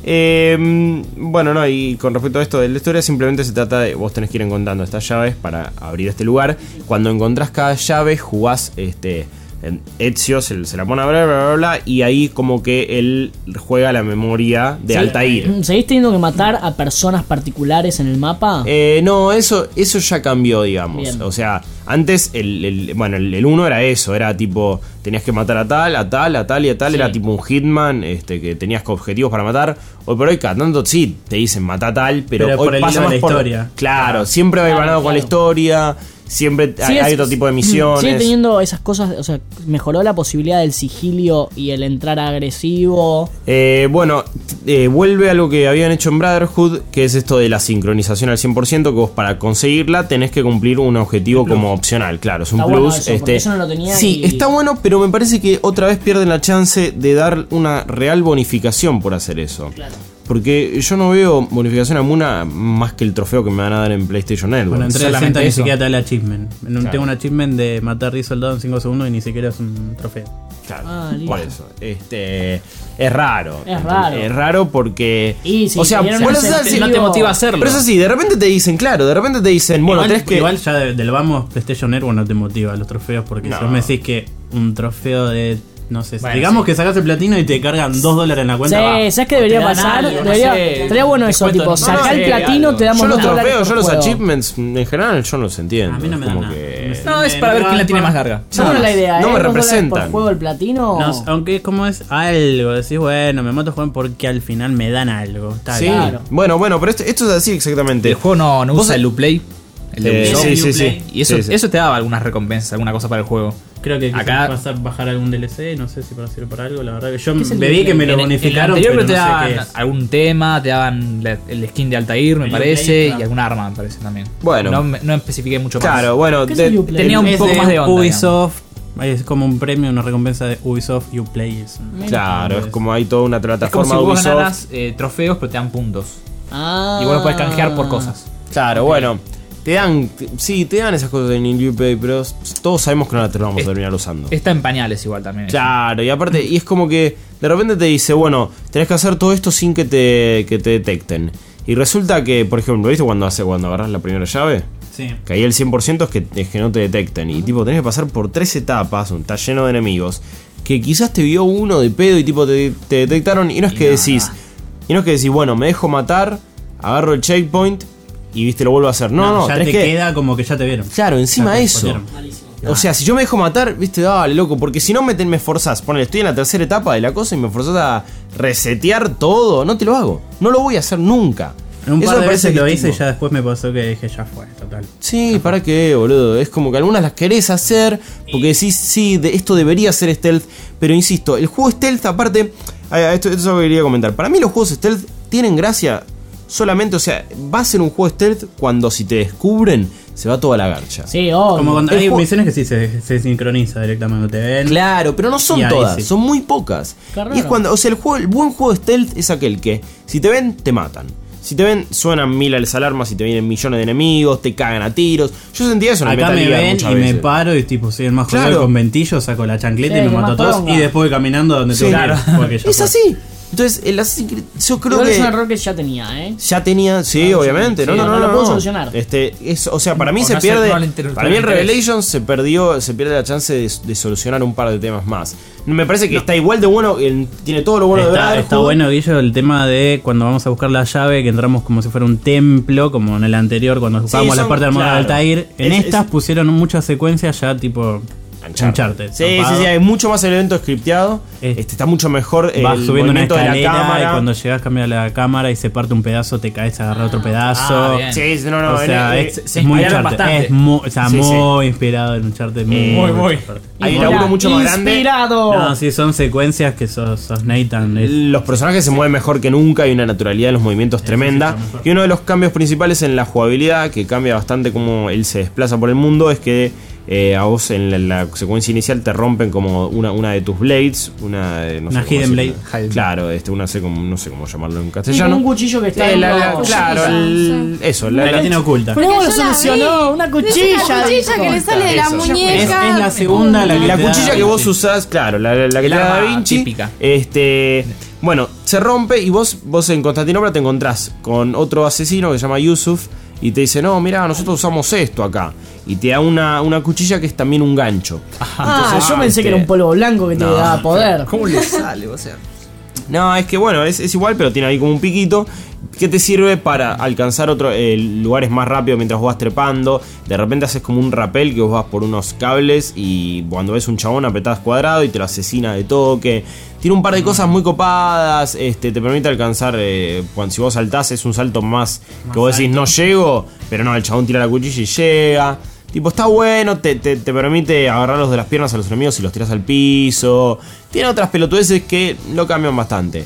Eh, bueno, no, y con respecto a esto de la historia, simplemente se trata de vos tenés que ir encontrando estas llaves para abrir este lugar. Cuando encontrás cada llave, jugás este. en Ezio se, se la pone a bla, bla, bla, bla, y ahí como que él juega la memoria de Sí. Altair. ¿Seguís teniendo que matar a personas particulares en el mapa? Eh, no, eso, eso ya cambió, digamos. Bien. O sea, antes el, el- bueno, el, el uno era eso, era tipo, tenías que matar a tal, a tal, a tal y a tal, Sí. era tipo un hitman, este, que tenías objetivos para matar. Hoy por hoy, cada tanto sí, te dicen mata a tal, pero, Pero hoy por el pasa hilo de más la por- historia. Claro, siempre va Claro, ganado con la claro. historia, siempre hay, Sigue- hay otro tipo de misiones. Sigue teniendo esas cosas, o sea, mejoró la posibilidad del sigilio y el entrar agresivo. Eh, bueno, eh, vuelve a lo que habían hecho en Brotherhood, que es esto de la sincronización al cien por ciento, que vos para conseguirla tenés que cumplir un objetivo como opcional, claro, es un Está plus. bueno eso, este, porque eso no lo tenía sí, y- está bueno, pero me parece que otra vez pierden la chance de dar una real bonificación por hacer eso. Porque yo no veo bonificación alguna más que el trofeo que me van a dar en PlayStation Network. Bueno, en trescientos sesenta solamente ni eso. siquiera te da el achievement. No, Claro. Tengo un achievement de matar diez soldados en cinco segundos y ni siquiera es un trofeo. Claro, Ah, listo. por eso. Este, es raro. Es raro. Es raro porque. Y si o sea, tenían bueno, un o sea, sí, no te motiva a hacerlo. pero eso sí, de repente te dicen, claro, de repente te dicen, bueno, igual, tenés que. igual ya de- del vamos, PlayStation Network no te motiva los trofeos porque No. si vos me decís que un trofeo de. No sé, Bueno, digamos sí. que sacás el platino y te cargan dos dólares en la cuenta. va. Sí, ¿sabes qué debería te dan pasar? algo, no debería, sé, estaría bueno eso, descuento tipo, en- sacar no, no el sé, platino, algo. te damos Yo los dos dólares trofeos, yo por los juego. achievements, en general, yo no los entiendo. A mí no me dan como nada. que. No, es para ver quién la tiene más larga. ¿Sabes cuál es la idea? no eh? me ¿Dos dólares representan. por juego el platino? No, aunque como es algo, decís, bueno, me mato jugar porque al final me dan algo. Está Sí, bien. Claro. bueno, bueno, pero esto, esto es así exactamente. El juego no, no Vos- usa el Uplay. El de Eh, Ubisoft. sí, sí, sí. Y eso, Sí, sí. eso te daba algunas recompensas, alguna cosa para el juego. Creo que Acá- acá pasar bajar algún D L C, no sé si para sirve para algo, la verdad que yo ¿Qué es el me vi D L C? que me lo En el- en el bonificaron, anterior pero te no sé daban qué es. algún tema, te daban la- el skin de Altair, me El parece, Uplay, claro. y algún arma, me parece también. Bueno. No, me- no especifiqué mucho más. Claro, bueno, ¿Qué es de- el Uplay? tenía un Es poco más de onda, Ubisoft, es como un premio, una recompensa de Ubisoft Uplay. Es un- claro, es como hay toda una Es como plataforma si de vos Ubisoft. ganaras eh, trofeos, pero te dan puntos. Ah. Y vos los podés canjear por cosas. Claro, bueno. Te dan, sí, te dan esas cosas en el Uplay, pero todos sabemos que no las vamos a Es- terminar usando. Está en pañales igual también. Claro, y aparte, y es como que de repente te dice, bueno, tenés que hacer todo esto sin que te, que te detecten. Y resulta que, por ejemplo, ¿viste cuando hace cuando agarras la primera llave? Sí. Que ahí el cien por ciento es que, es que no te detecten. Y tipo, tenés que pasar por tres etapas, está lleno de enemigos, que quizás te vio uno de pedo y tipo te, te detectaron. Y no es Y que no, decís, no. y no es que decís, bueno, me dejo matar, agarro el checkpoint y viste, lo vuelvo a hacer. No, no, ya tenés te que. queda como que ya te vieron. Claro, encima Ya te eso. spoilearon. O sea, si yo me dejo matar, viste, dale, loco, porque si no me, te- me forzás, ponele, estoy en la tercera etapa de la cosa y me forzás a resetear todo, no te lo hago. No lo voy a hacer nunca. En un Eso par me de parece veces lo que hice y tipo- ya después me pasó que dije, ya fue, total. Sí, ¿para qué, boludo? Es como que algunas las querés hacer porque decís, sí, de, esto debería ser stealth, pero insisto, el juego stealth, aparte, ah, esto, esto es algo que quería comentar. Para mí los juegos stealth tienen gracia solamente, o sea, va a ser un juego stealth cuando si te descubren, se va toda la garcha. Sí, obvio. Como cuando El hay juego- misiones que sí se, se sincroniza directamente cuando te ven. Claro, pero no son Y ahí todas, sí. son muy pocas. Qué raro. Y es cuando, o sea, el juego, el buen juego stealth es aquel que, si te ven, te matan. Si te ven, suenan mil las alarmas, si te vienen millones de enemigos, te cagan a tiros. Yo sentía eso en el Acá Metal me Gear ven y muchas me veces. paro y tipo soy el más jodido Claro. con ventillo, saco la chancleta Sí, y me que mato a más todos poronga. y después voy caminando a donde Sí. tengo que ir, Claro. porque ya Es fue. así. Entonces, el Assassin's Creed, yo creo Igual que es un error que ya tenía, ¿eh? ya tenía, sí, Ah, obviamente, sí, no, sí, no, no no, lo no, puedo no. solucionar. Este, es, o sea, para mí O se no sé, pierde, no le inter- para mí el no le interesa. Revelations se perdió, se pierde la chance de, de solucionar un par de temas más. Me parece que está igual de bueno, el- tiene todo lo bueno de Está, Brotherhood. está bueno, Guillo, el tema de cuando vamos a buscar la llave, que entramos como si fuera un templo, como en el anterior, cuando buscábamos son- la parte de armadura claro. del Altair. En Es- estas es- pusieron muchas secuencias ya tipo Uncharted. Sí, sí, zarpado. sí, hay mucho más elemento scripteado. Eh, Este, está mucho mejor el Vas subiendo una movimiento de la escalera cámara. y cuando llegas cambia la cámara y se parte un pedazo, te caes a agarrar otro pedazo. Ah, bien. Sí, sí, no, no, o sea, en- es, eh, es se muy inspiraron Uncharted. bastante. Es muy, o sea, Sí, sí. muy inspirado en Uncharted. Muy, Eh, muy, muy. fuerte. hay un Mira, laburo mucho más grande. ¡Inspirado! No, sí, son secuencias que sos, sos Nathan. es- Los personajes se mueven mejor que nunca, hay una naturalidad en los movimientos tremenda. está mejor. Y uno de los cambios principales en la jugabilidad, que cambia bastante cómo él se desplaza por el mundo, es que eh, a vos en la, la secuencia inicial te rompen como una, una de tus blades, una de, no Una sé cómo hidden decirlo. blade. Claro, este, una sé como, no sé cómo llamarlo en Sí, castellano. como un cuchillo que está Eh, en la- la- los- claro, el- eso, la, La la- tiene oculta. Pero Porque lo yo la solucionó, vi. una Es cuchilla. una cuchilla que le sale de la Eso. muñeca. Es- es la segunda la que La te da cuchilla Da que vos Vinci. usás, claro, la, la que El te da Da arma Vinci. típica. Este, bueno, se rompe y vos, vos en Constantinopla te encontrás con otro asesino que se llama Yusuf y te dice, no, mira, nosotros usamos esto acá. Y te da una, una cuchilla que es también un gancho. Ah, yo pensé este- que era un polvo blanco que te No, daba poder. ¿Cómo le sale? O sea. No, es que bueno, es, es igual, pero tiene ahí como un piquito que te sirve para alcanzar otros lugares más rápido mientras vos vas trepando. De repente haces como un rappel que vos vas por unos cables y cuando ves un chabón apretás cuadrado y te lo asesina de toque. Tiene un par de cosas muy copadas, este, te permite alcanzar, eh, cuando si vos saltás es un salto más, que vos decís no llego, pero no, el chabón tira la cuchilla y llega. Tipo, está bueno, te, te, te permite agarrarlos de las piernas a los enemigos y los tiras al piso. Tiene otras pelotudeces que lo cambian bastante.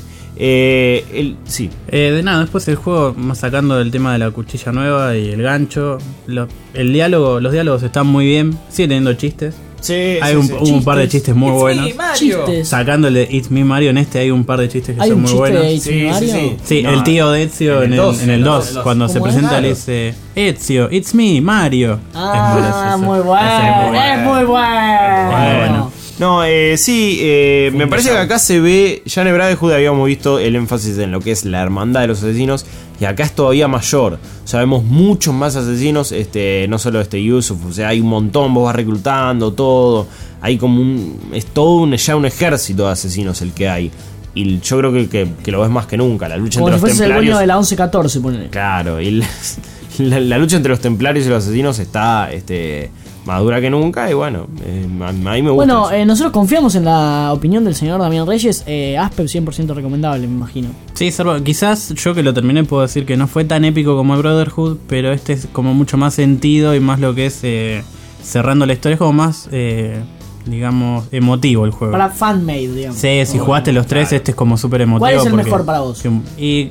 Eh, el, sí. Eh, de nada, después el juego, más sacando el tema de la cuchilla nueva y el gancho, lo- el diálogo, los diálogos están muy bien, sigue teniendo chistes. Sí, Hay sí, un, sí. un par de chistes muy It's buenos. me, Mario. Chistes. Sacando el de It's Me Mario, en este hay un par de chistes que Hay son un muy chiste buenos. de Sí, It's Sí, Me Mario. sí, el tío de Ezio en en el el, dos, en el en el dos, dos. cuando se ¿Cómo es? presenta le Claro. dice Ezio, It's Me Mario. Ah, es muy gracioso. bueno. Ese es muy Es muy bueno. bueno. No, eh, sí, eh, me parece que acá se ve, ya en el Brotherhood habíamos visto el énfasis en lo que es la hermandad de los asesinos, y acá es todavía mayor. O sea, vemos muchos más asesinos, este, no solo este Yusuf, o sea, hay un montón, vos vas reclutando todo, hay como un, es todo un, ya un ejército de asesinos el que hay. Y yo creo que, que, que lo ves más que nunca, la lucha Como entre si los fuese el dueño templarios. de la once catorce, ponele. Claro, y la, la- la lucha entre los templarios y los asesinos está este, más dura que nunca, y bueno, eh, a, a mí me gusta. Bueno, eso. eh, nosotros confiamos en la opinión del señor Damián Reyes. Eh, Asper cien por ciento recomendable, me imagino. Sí, Servo, quizás yo que lo terminé puedo decir que no fue tan épico como el Brotherhood, pero este es como mucho más sentido y más lo que es eh, cerrando la historia, es como más, eh, digamos, emotivo el juego. Para fanmade, digamos. Sí, si jugaste los tres, este es como súper emotivo. ¿Cuál es el porque- mejor para vos? Y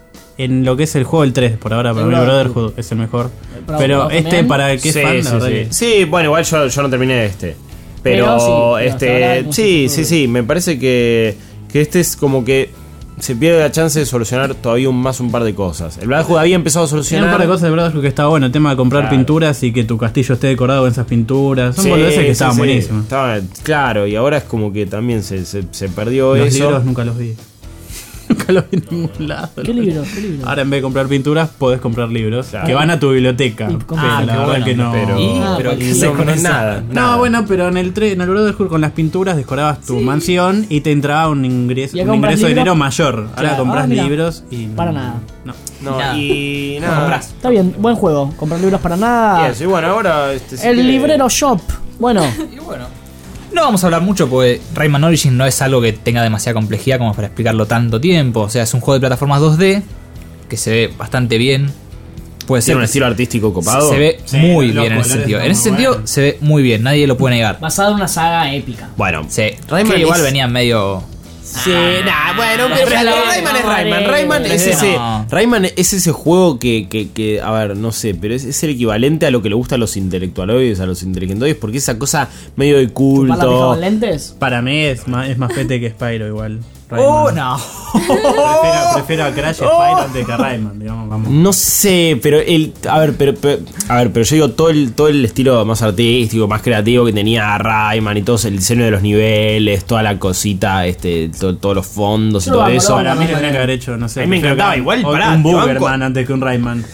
en lo que es el juego, el tres, por ahora, para El mí el Brotherhood. Brotherhood es el mejor. Para- Pero para este, también. para el que es sí, fan, sí, la verdad sí. que- Sí, bueno, igual yo, yo no terminé de este. Pero, Pero sí, pero hasta este, ahora hemos sí, hecho sí, todo. sí, me parece que, que este es como que se pierde la chance de solucionar todavía un, más un par de cosas. El Brotherhood había empezado a Tiene solucionar un par de cosas de Brotherhood que estaba bueno. El tema de comprar Claro. pinturas y que tu castillo esté decorado con esas pinturas. Son Sí, boludeces que sí, estaban sí. buenísimas. Estaba- claro, y ahora es como que también se, se, se perdió Los eso. libros nunca los vi. Nunca los vi en ningún lado. ¿Qué libro? ¿Qué libro? Ahora en vez de comprar pinturas, podés comprar libros Claro. que van a tu biblioteca. Y Pero con- la Ah, qué verdad bueno, que no. pero- ¿Y? Ah, ¿Pero porque qué No, haces con no, eso? nada, No, nada. bueno, pero en el, tre- en el Brotherhood con las pinturas decorabas tu mansión y te entraba un ingreso, ¿Y acá un compras ingreso de libros? dinero mayor. Ahora Claro. compras Ah, mira. libros y. no- Para nada. No. No, Nada. y No nada. compras. Está bien, buen juego. Comprar libros para nada. Y eso, y bueno, ahora este, si El quiere- librero shop. Bueno, Y bueno, no vamos a hablar mucho porque Rayman Origins no es algo que tenga demasiada complejidad como para explicarlo tanto tiempo. O sea, es un juego de plataformas dos D que se ve bastante bien. Puede ser tiene un que estilo artístico copado. se ve Sí, muy los bien en ese colores sentido. están En ese muy sentido buenos. se ve muy bien, nadie lo puede negar. basado en una saga épica. Bueno, Sí, Rayman que igual es- venía medio. Sí, nah, bueno, pero, tres D, pero Rayman es no, Rayman. no, Rayman no, es no. ese. Rayman es ese juego que, que, que, a ver, no sé, pero es, es el equivalente a lo que le gusta a los intelectualoides, a los inteligentoides, porque esa cosa medio de ¿Chupar la pija culto. con lentes? Para mí es más, es más fete que Spyro igual. Oh, Rayman. no. Prefiero, prefiero a Crash y Spyro antes que a Rayman, digamos. Vamos. No sé, pero el. A ver, pero, pero- a ver, pero yo digo todo el, todo el estilo más artístico, más creativo que tenía Rayman y todo el diseño de los niveles, toda la cosita, este, to- todos los fondos y Yo todo lo eso. valoro, Para mí Rayman. tendría que haber hecho, no sé. A mí me prefiero encantaba, que- igual, o- pará, un te banco. Boogerman antes que un Rayman.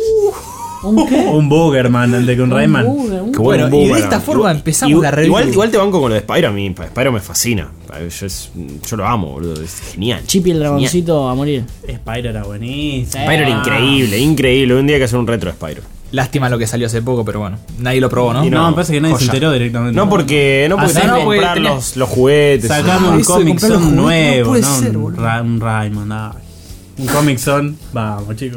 ¿Un qué? Un Boogerman antes que un Rayman. Un bug, un Qué bug. bueno, Bueno, un y de Boomerang. esta forma Igual- empezamos igual- la review. Igual, igual te banco con lo de Spyro, a mí Spyro me fascina. Yo, es- yo lo amo, boludo, es genial. Chippy el Genial. dragoncito a morir. Spyro era buenísimo. Spyro era Ah. increíble, increíble. Un día hay que hacer un retro de Spyro. Lástima lo que salió hace poco, pero bueno, nadie lo probó, ¿no? Y No, me parece que nadie se Joya. enteró directamente. No porque no porque Ah, tenés no, que porque comprar tenés- los, los juguetes. Sacamos Ah, un eso de Comic comprar los Zone juguetes no nuevo, puede ¿no? ser, un, boludo. Ra- un Rayman, ay. Un Comic Zone, vamos chicos.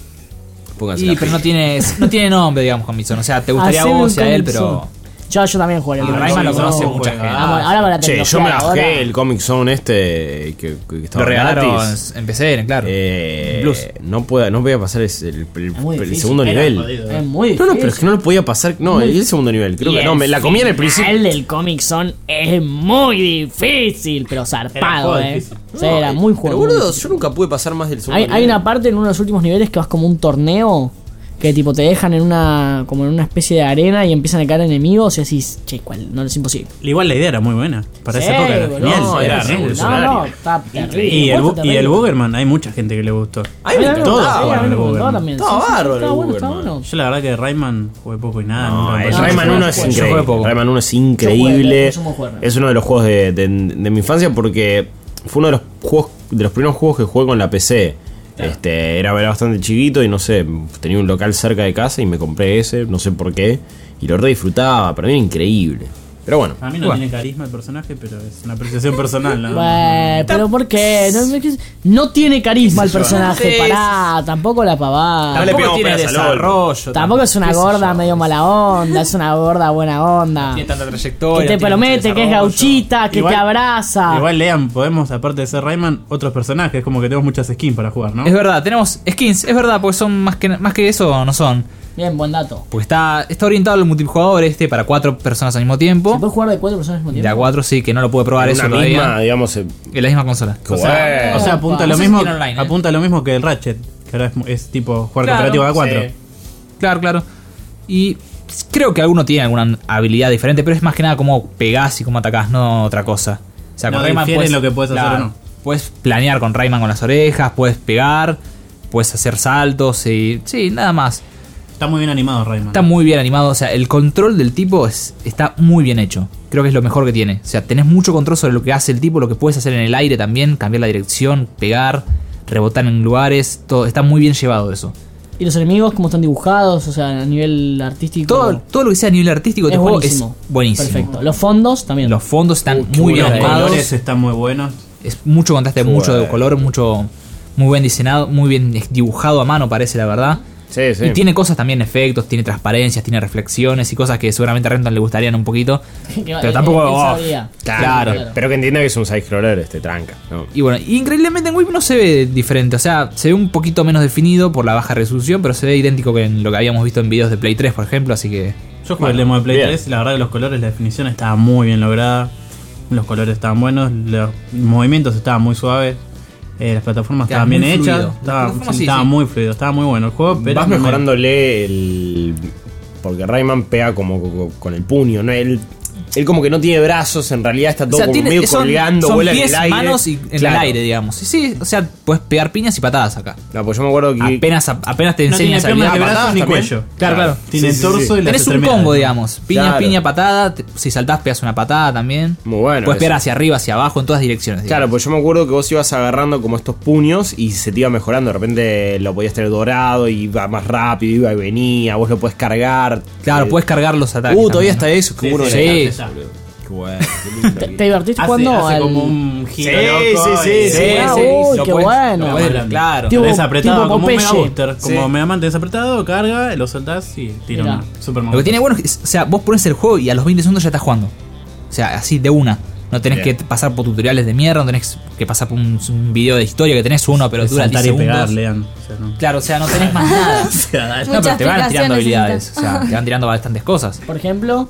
Pónganse Y la pero no pila. tiene, no tiene nombre, digamos, con Mizon. O sea, te gustaría a Haceme vos un y a él, Comic pero. Zone. Yo, yo también jugaría el Y Comic Rayman lo Zone. conoce No, mucha juega. gente. Ahora, ahora con la Che, yo tecnología me de bajé ahora. el Comic Zone este que, que estaba Lo regalaron gratis. en P C, claro. Eh, En Plus. no puedo, no voy a pasar ese- el, el- muy el difícil, segundo era nivel. jodido. Es muy No, difícil. no, pero es que no lo podía pasar. No, Muy el, el segundo nivel. Creo Y que no, el me la comí en el principio. final del Comic Zone es muy difícil, pero zarpado, juego eh. difícil. O sea, era muy Pero juego. boludo, yo nunca pude pasar más del segundo Hay, hay nivel. una parte en uno de los últimos niveles que vas como un torneo que tipo te dejan en una como en una especie de arena y empiezan a caer enemigos y así, che, cuál, no es imposible. Igual la idea era muy buena. Para Sí, esa época era boludo, genial. no, era genial. No, revolucionario. no, está terrible. Y el, Está Bu- y el terrible. Boogerman, hay mucha gente que le gustó. A mí me A mí me encantaba. gustaba, sí, a mí me el gustaba Boogerman. también. Estaba Sí, sí, sí, bárbaro estaba el bueno, estaba Boogerman. bueno. Yo la verdad que Rayman jugué poco y nada. No, nunca me el pasó. Rayman yo uno es jugué, yo jugué increíble. poco. Rayman uno es Yo jugué, increíble. es un buen juego. Es uno de los juegos de, de- de mi infancia porque fue uno de los juegos de los primeros juegos que jugué con la P C. Este, era, era bastante chiquito y no sé, tenía un local cerca de casa y me compré ese, no sé por qué, y lo re disfrutaba, para mí era increíble. Pero bueno, A mí no Bueno. tiene carisma el personaje, pero es una apreciación personal. ¿no? Bueno, pero ¿por qué? No, no, no tiene carisma el personaje, Sí, pará, tampoco la pavada. le Tampoco pegamos tiene peras al olmo. desarrollo. Tampoco es una qué sé gorda yo. medio mala onda, es una gorda buena onda. Tiene tanta Que trayectoria. te tiene promete mucho que es desarrollo. gauchita, que Igual- te abraza. Igual lean, podemos, aparte de ser Rayman, otros personajes, como que tenemos muchas skins para jugar, ¿no? Es verdad, tenemos skins, es verdad, porque son más que más que eso, no son. Bien, buen dato. Porque está, está orientado al multijugador este para cuatro personas al mismo tiempo. ¿Se puede jugar de cuatro personas al mismo tiempo? De a cuatro sí, que no lo pude probar En eso una todavía. misma, digamos. eh, En la misma consola. qué O sea, bueno. o sea, apunta No lo sé mismo, si tiene online, ¿eh? apunta lo mismo que el Ratchet, que ahora es, es tipo jugar Claro, cooperativo a cuatro. sí. Claro, claro. Y creo que alguno tiene alguna habilidad diferente, pero es más que nada cómo pegás y cómo atacás, no otra cosa. O sea, No con Rayman difiere puedes, en lo que puedes hacer o no. Puedes planear con Rayman con las orejas, puedes pegar, puedes hacer saltos y... Sí, nada más. Está muy bien animado Rayman. Está muy bien animado, o sea, el control del tipo es, está muy bien hecho. Creo que es lo mejor que tiene. O sea, tenés mucho control sobre lo que hace el tipo, lo que puedes hacer en el aire también, cambiar la dirección, pegar, rebotar en lugares, todo. Está muy bien llevado eso. ¿Y los enemigos cómo están dibujados? O sea, a nivel artístico. Todo, todo lo que sea a nivel artístico de es este juego buenísimo. es buenísimo. Perfecto. Los fondos también. Los fondos están Uh, qué muy bien buena Los animados. colores están muy buenos. Es mucho contraste, Qué mucho de bueno. color, mucho muy bien diseñado, muy bien dibujado a mano, parece, la verdad. Sí, sí. Y tiene cosas también, efectos, tiene transparencias, tiene reflexiones y cosas que seguramente a Renton le gustarían un poquito. Que- Pero tampoco... él oh, sabía. claro. Claro. Pero que entienda que es un side-scroller, este tranca. ¿no? Y bueno, increíblemente en Wii no se ve diferente. O sea, se ve un poquito menos definido por la baja resolución, pero se ve idéntico que en lo que habíamos visto en videos de Play tres, por ejemplo. Así que... Yo jugué el demo de Play bien. tres y la verdad que los colores, la definición estaba muy bien lograda. Los colores estaban buenos, los movimientos estaban muy suaves. Eh, las plataformas Queda estaban bien muy hechas. fluido. Las Estaba, plataformas sí, estaba sí. muy fluido, estaba muy bueno el juego. Pero Vas no me- mejorándole el. Porque Rayman pega como co- con el puño, ¿no? Él, él como que no tiene brazos, en realidad está todo O sea, como tiene- medio son, colgando, son vuela pies, en el aire. manos y en Claro. el aire, digamos. Sí, sí, o sea, puedes pegar piñas y patadas acá. No, pues yo me acuerdo que. Apenas, apenas te No tiene enseña esa piernas, habilidad. ni brazos, ni también. cuello. Claro, claro. Tiene Sí, sí, torso sí. y las Tenés un extremidades. combo, digamos. Piña, Claro. piña, patada. te- Si saltás, pegas una patada también. Muy bueno. Puedes eso. pegar hacia arriba, hacia abajo, en todas direcciones. Claro, digamos. pues yo me acuerdo que vos ibas agarrando como estos puños y se te iba mejorando. De repente lo podías tener dorado y iba más rápido, iba y venía. Vos lo podés cargar. Claro, Eh, puedes cargar los ataques. Uh, todavía también, está eso. Qué Sí, bueno sí, era. Sí. está, está. Qué bueno. qué lindo. ¿Te, te divertiste Hace, jugando hace al- como un giro Sí, loco sí, y- sí, Sí, Ah, sí. uy, Lo qué puedes- bueno. lo puedes- Hablando. claro. Tipo- Desapretado tipo como un Mega Popeye. Booster. Como Sí. Mega Man desapretado, carga, lo soltás y tira Mirá. un Super Lo que tiene bueno es, o sea, vos pones el juego y a los veinte segundos ya estás jugando. O sea, así de una. No tenés Bien. que pasar por tutoriales de mierda, no tenés que pasar por un, un video de historia que tenés uno, pero dura diez saltar y segundos. pegar, lean. O sea, no. Claro, o sea, no tenés más nada. O sea, dale. No, pero te van explicación tirando habilidades. O necesitas. sea, te van tirando bastantes cosas. Por ejemplo,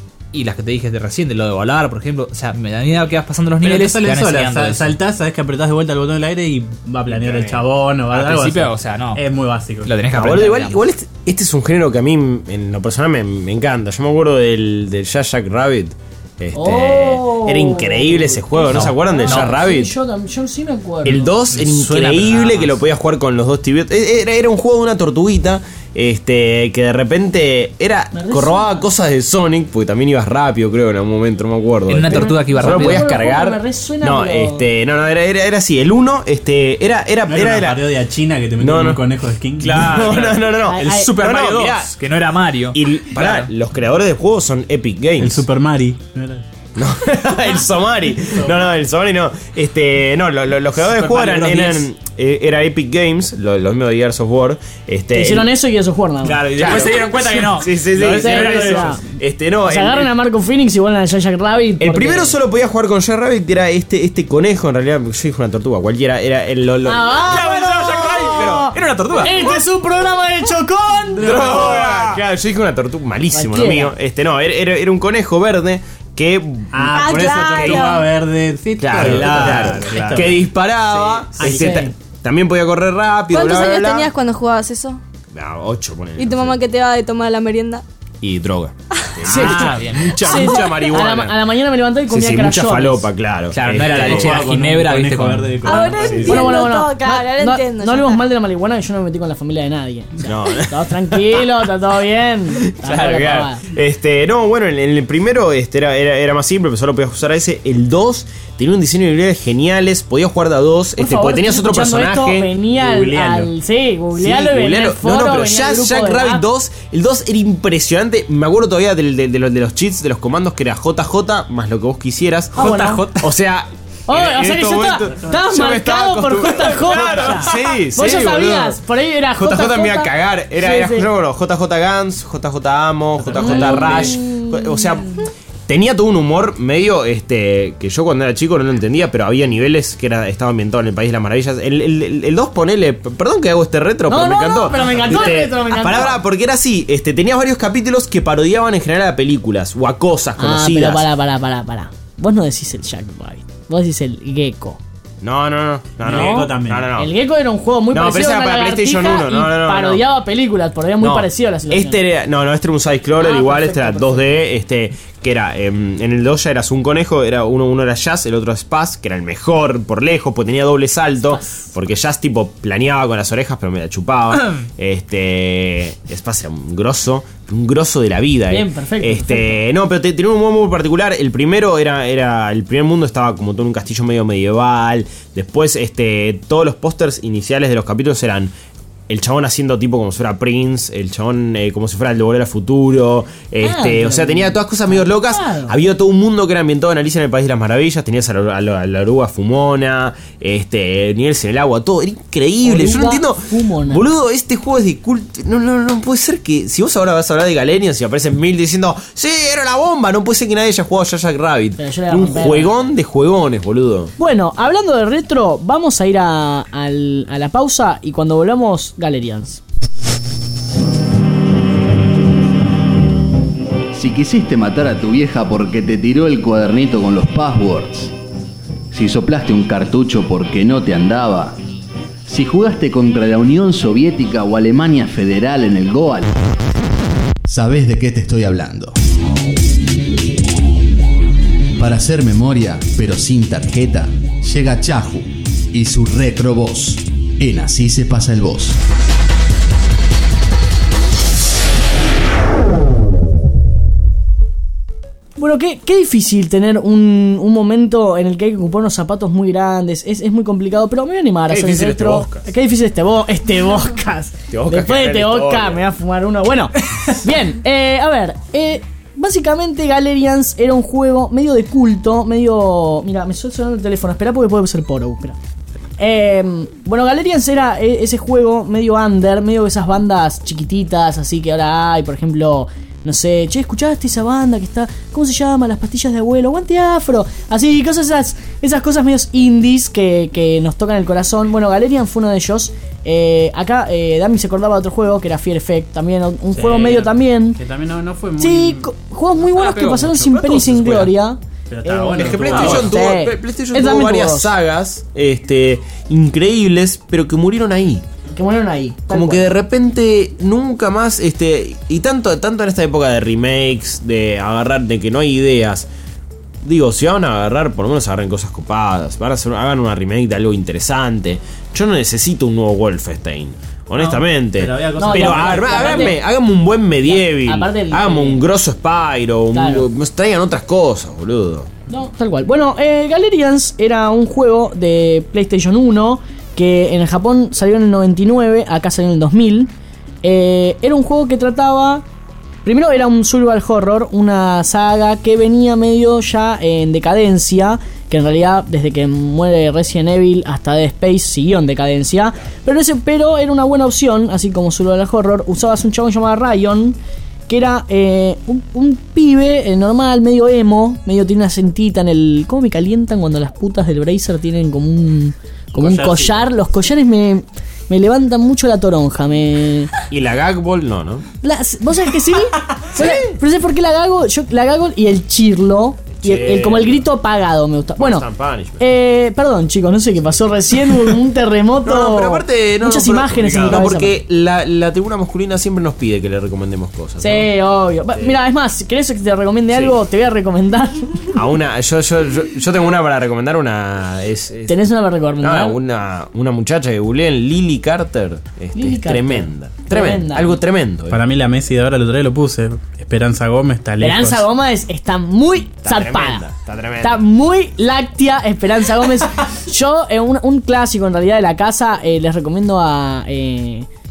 Y las que te dije de recién, de lo de volar, por ejemplo. O sea, a medida que vas pasando los Pero te niveles, te salen van solas. enseñando Sal- eso. Saltás, sabes que apretás de vuelta el botón del aire y va a planear el chabón o va a Al algo principio, así. o sea, no. Es muy básico. Lo tenés que No, aprender. boludo, igual, digamos. igual este, este es un género que a mí en lo personal me, me encanta. Yo me acuerdo del, del Jack Jack Rabbit. Este, Oh. Era increíble ese juego, ¿no, No. se acuerdan del No. Jack Rabbit? sí, yo, tam- yo sí me acuerdo. El dos era Suena increíble nada que lo más. podías jugar con los dos tibios. Era, era un juego de una tortuguita. Este, que de repente era Me robaba resuena. cosas de Sonic, porque también ibas rápido, creo, en algún momento, no me acuerdo. Era una Este, tortuga que iba solo rápido. podías Me acuerdo, cargar. me resuena, No, pero- este, no, no, era, era, era así. El uno, este, era, era, ¿No era, era era- una parodia china que te metió No, un no. conejo de skin? No, no, no, no, no. Ay, El ay, Super no, no, Mario dos, mirá. que no era Mario. Y pará, Claro. los creadores de juegos son Epic Games. El Super Mario. ¿No era? No, el Somari. No, no, el Somari no. Este, no, lo- lo- los creadores de Super juegos eran, Mario Bros. eran eh, era Epic Games, lo- los mismos de Gears of War. Este, Hicieron el- eso y eso jugar nada más. Claro, y Después se dieron cuenta que no. Sí, sí, sí. Lo hicieron hicieron eso. eso. Este, no, O sea, el- agarran a Marco Phoenix y vuelven a Jack Jack Rabbit. el porque- primero solo podía jugar con Jack Rabbit, era este, este conejo, en realidad, yo dije una tortuga, cualquiera, era el lo, lo- Ah, Claro, bueno. era Jack Rabbit, pero era una tortuga. Este es un programa hecho con droga. Claro, yo dije una tortuga, malísimo lo Cualquiera. mío. Este, no, era, era- era un conejo verde que Ah, Ah, por claro. eso tortuga verde. Sí, Claro, claro, claro. que disparaba. Sí, este, sí. ta- también podía correr rápido. ¿Cuántos bla, bla, años bla. tenías cuando jugabas eso? Ah, ocho, ponele. ¿Y tu no mamá sé. que te va de tomar la merienda? Y droga. Sí, Ah, bien. Mucha, sí, sí. mucha A marihuana. la, a la mañana me levanté y sí, comía sí, mucha crayones. falopa, claro. Claro, no era la Este, leche de la Jugaba con un ginebra, conejo viste, con- verde con- Ahora Sí, sí. entiendo Bueno, bueno, bueno. todo, claro, ahora no, entiendo. no ya hablemos está. mal de la marihuana, que yo no me metí con la familia de nadie. O sea, No. todos tranquilos, está todo bien. Está Claro, la claro. pavada. Este, no, bueno, en, en el primero este, era, era, era más simple, pero solo podías usar a ese. El dos tenía un diseño de habilidades geniales, podías jugar de a dos, Por este, favor, porque tenías estoy otro escuchando personaje. Esto, venía al, Googlealo. al. Sí, Sí, googlealo y venía googlealo. al foro, no, no, pero venía ya al grupo Jack de Rabbit app. dos, el dos era impresionante. Me acuerdo todavía del- de, de los, de los cheats, de los comandos, que era J J más lo que vos quisieras. Ah, bueno. J J. O sea. Oh, en- o en sea que estos yo estaba, momentos- estabas yo me estaba marcado por J acostumbrando- J. Claro, sí, Vos sí, ya sabías, boludo. por ahí era J J J me iba a cagar. Era, Sí, era sí. yo, bueno, J J Guns, J J Amo, J J Rush. O sea, Tenía todo un humor medio este que yo cuando era chico no lo entendía, pero había niveles que era estaba ambientado en el País de las Maravillas. El, el, el dos, ponele, perdón que hago este retro, No, pero me no, encantó. no, pero me encantó el Este, retro, me encantó. Pará, pará, porque era así, este, tenías varios capítulos que parodiaban en general a películas o a cosas Ah, conocidas. pero pará, pará, pará, pará. Vos no decís el Jack Rabbit, vos decís el Gecko. No, no, no, no, no. El Gecko también. No, no, no. El Gecko era un juego muy No, pero parecido ese a era una para PlayStation lagartija uno, no, no, no, y no. parodiaba películas, porque era muy No, parecido a la situación. Este era, no, no, este era un side-scroller, Ah, igual perfecto, este era dos D, este, que era, eh, en el dos ya eras un conejo, era uno, uno era Jazz, el otro Spaz, que era el mejor por lejos, porque tenía doble salto, porque Jazz tipo planeaba con las orejas, pero me la chupaba. este, Spaz era un grosso, un grosso de la vida. Bien, eh. perfecto, Este, perfecto. no, pero te- tenía un modo muy particular. El primero era, era, el primer mundo estaba como todo en un castillo medio medieval. Después, este, todos los pósters iniciales de los capítulos eran el chabón haciendo tipo como si fuera Prince, el chabón eh, como si fuera el de Volver al Futuro, este, Ah, o sea, tenía todas cosas medio locas. claro. Había todo un mundo que era ambientado en Alicia en el País de las Maravillas, tenías a la, a la- a la oruga fumona, este, niveles en el agua, todo, era increíble. Yo no Oruga entiendo, fumona. boludo, este juego es de culto. No, no, no puede ser que, si vos ahora vas a hablar de Galerians y aparecen mil diciendo, sí, era la bomba, no puede ser que nadie haya jugado a Jack Rabbit. Pero yo le voy a Era un romper. juegón de juegones, boludo. Bueno, hablando de retro, vamos a ir a, al- a la pausa y cuando volvamos, Galerians. Si quisiste matar a tu vieja porque te tiró el cuadernito con los passwords, si soplaste un cartucho porque no te andaba, si jugaste contra la Unión Soviética o Alemania Federal en el Goal, ¿sabés de qué te estoy hablando? Para hacer memoria, pero sin tarjeta, llega Chahu y su Retro Boss. En Así se pasa el boss. Bueno, qué, qué difícil tener un, un momento en el que hay que ocupar unos zapatos muy grandes. Es, es muy complicado, pero me voy a animar a Qué hacer difícil retro. este Boscas. Qué difícil este bo, este Boscas. Este Boscas Después de que este era la Boscas historia. me voy a fumar uno. Bueno, bien, eh, a ver. Eh, básicamente Galerians era un juego medio de culto, medio... Mira, me suena sonando el teléfono. Espera porque puede ser poro. Espera. Eh, bueno, Galerians era eh, ese juego medio under, medio de esas bandas chiquititas, así que ahora hay, por ejemplo, no sé, che, ¿escuchaste esa banda que está, ¿cómo se llama? Las pastillas de abuelo, aguante afro, así, cosas esas, esas cosas medios indies que, que nos tocan el corazón. Bueno, Galerian fue uno de ellos. Eh, acá eh, Dami se acordaba de otro juego que era Fear Effect, también un Sí, juego medio también. Que también no, no fue muy... Sí, co- juegos muy buenos Ah, que pegó pasaron mucho, sin pero pena y todos sin se juegan. gloria. Pero está Eh, bueno. Es que tuvo PlayStation dos. tuvo, Sí. Play- PlayStation Él tuvo también varias tuvo dos. sagas este, increíbles, pero que murieron ahí. Que murieron ahí. tal Como que cual. de repente nunca más, este, y tanto, tanto en esta época de remakes, de agarrar, de que no hay ideas. Digo, si van a agarrar, por lo menos agarren cosas copadas, van a hacer, hagan una remake de algo interesante. Yo no necesito un nuevo Wolfenstein, honestamente. pero había cosas- No, Pero y a- aparte- háganme, háganme un buen Medieval, aparte el- háganme un grosso Spyro, un- Claro. nos traigan otras cosas, boludo. No, tal cual. Bueno, eh, Galerians era un juego de PlayStation uno que en el Japón salió en el noventa y nueve, acá salió en el dos mil. Eh, era un juego que trataba... Primero era un survival horror, una saga que venía medio ya en decadencia, que en realidad desde que muere Resident Evil hasta Dead Space siguió en decadencia, pero, ese, pero era una buena opción, así como survival horror. Usabas un chabón llamado Ryan, que era eh, un, un pibe eh, normal, medio emo, medio tiene una cintita en el... ¿Cómo me calientan cuando las putas del Bracer tienen como un, como un Collarcito. collar? Los collares me, me levantan mucho la toronja, me... Y la Gag Ball, no, ¿no? Las- ¿Vos sabés que sí? ¿Sí? Pero sé por qué la gago. Yo, la gago y el chirlo. Y el, el- como el grito apagado me gusta. Bueno, Constant Punishment. eh, perdón chicos, no sé qué pasó recién. Hubo un terremoto. No, pero aparte, no, muchas no, pero- imágenes en mi no, cabeza. porque la, la tribuna masculina siempre nos pide que le recomendemos cosas. Sí, ¿no? obvio. Va, Mira, es más, si querés que te recomiende Sí. algo, te voy a recomendar. A una, yo, yo, yo, yo tengo una para recomendar, una. Es, es- ¿Tenés una para recomendar? no, una, una muchacha que googleé, Lily Carter. Este, Lily es Carter. tremenda, tremenda. Tremenda. Algo tremendo. eh. Para mí la Messi de ahora, el otro día lo puse. Esperanza Gómez está lejos. Esperanza Gómez está muy Está zarpada. tremenda, está tremenda. Está muy láctea Esperanza Gómez. Yo, eh, un, un clásico en realidad de la casa, eh, les recomiendo a... eh,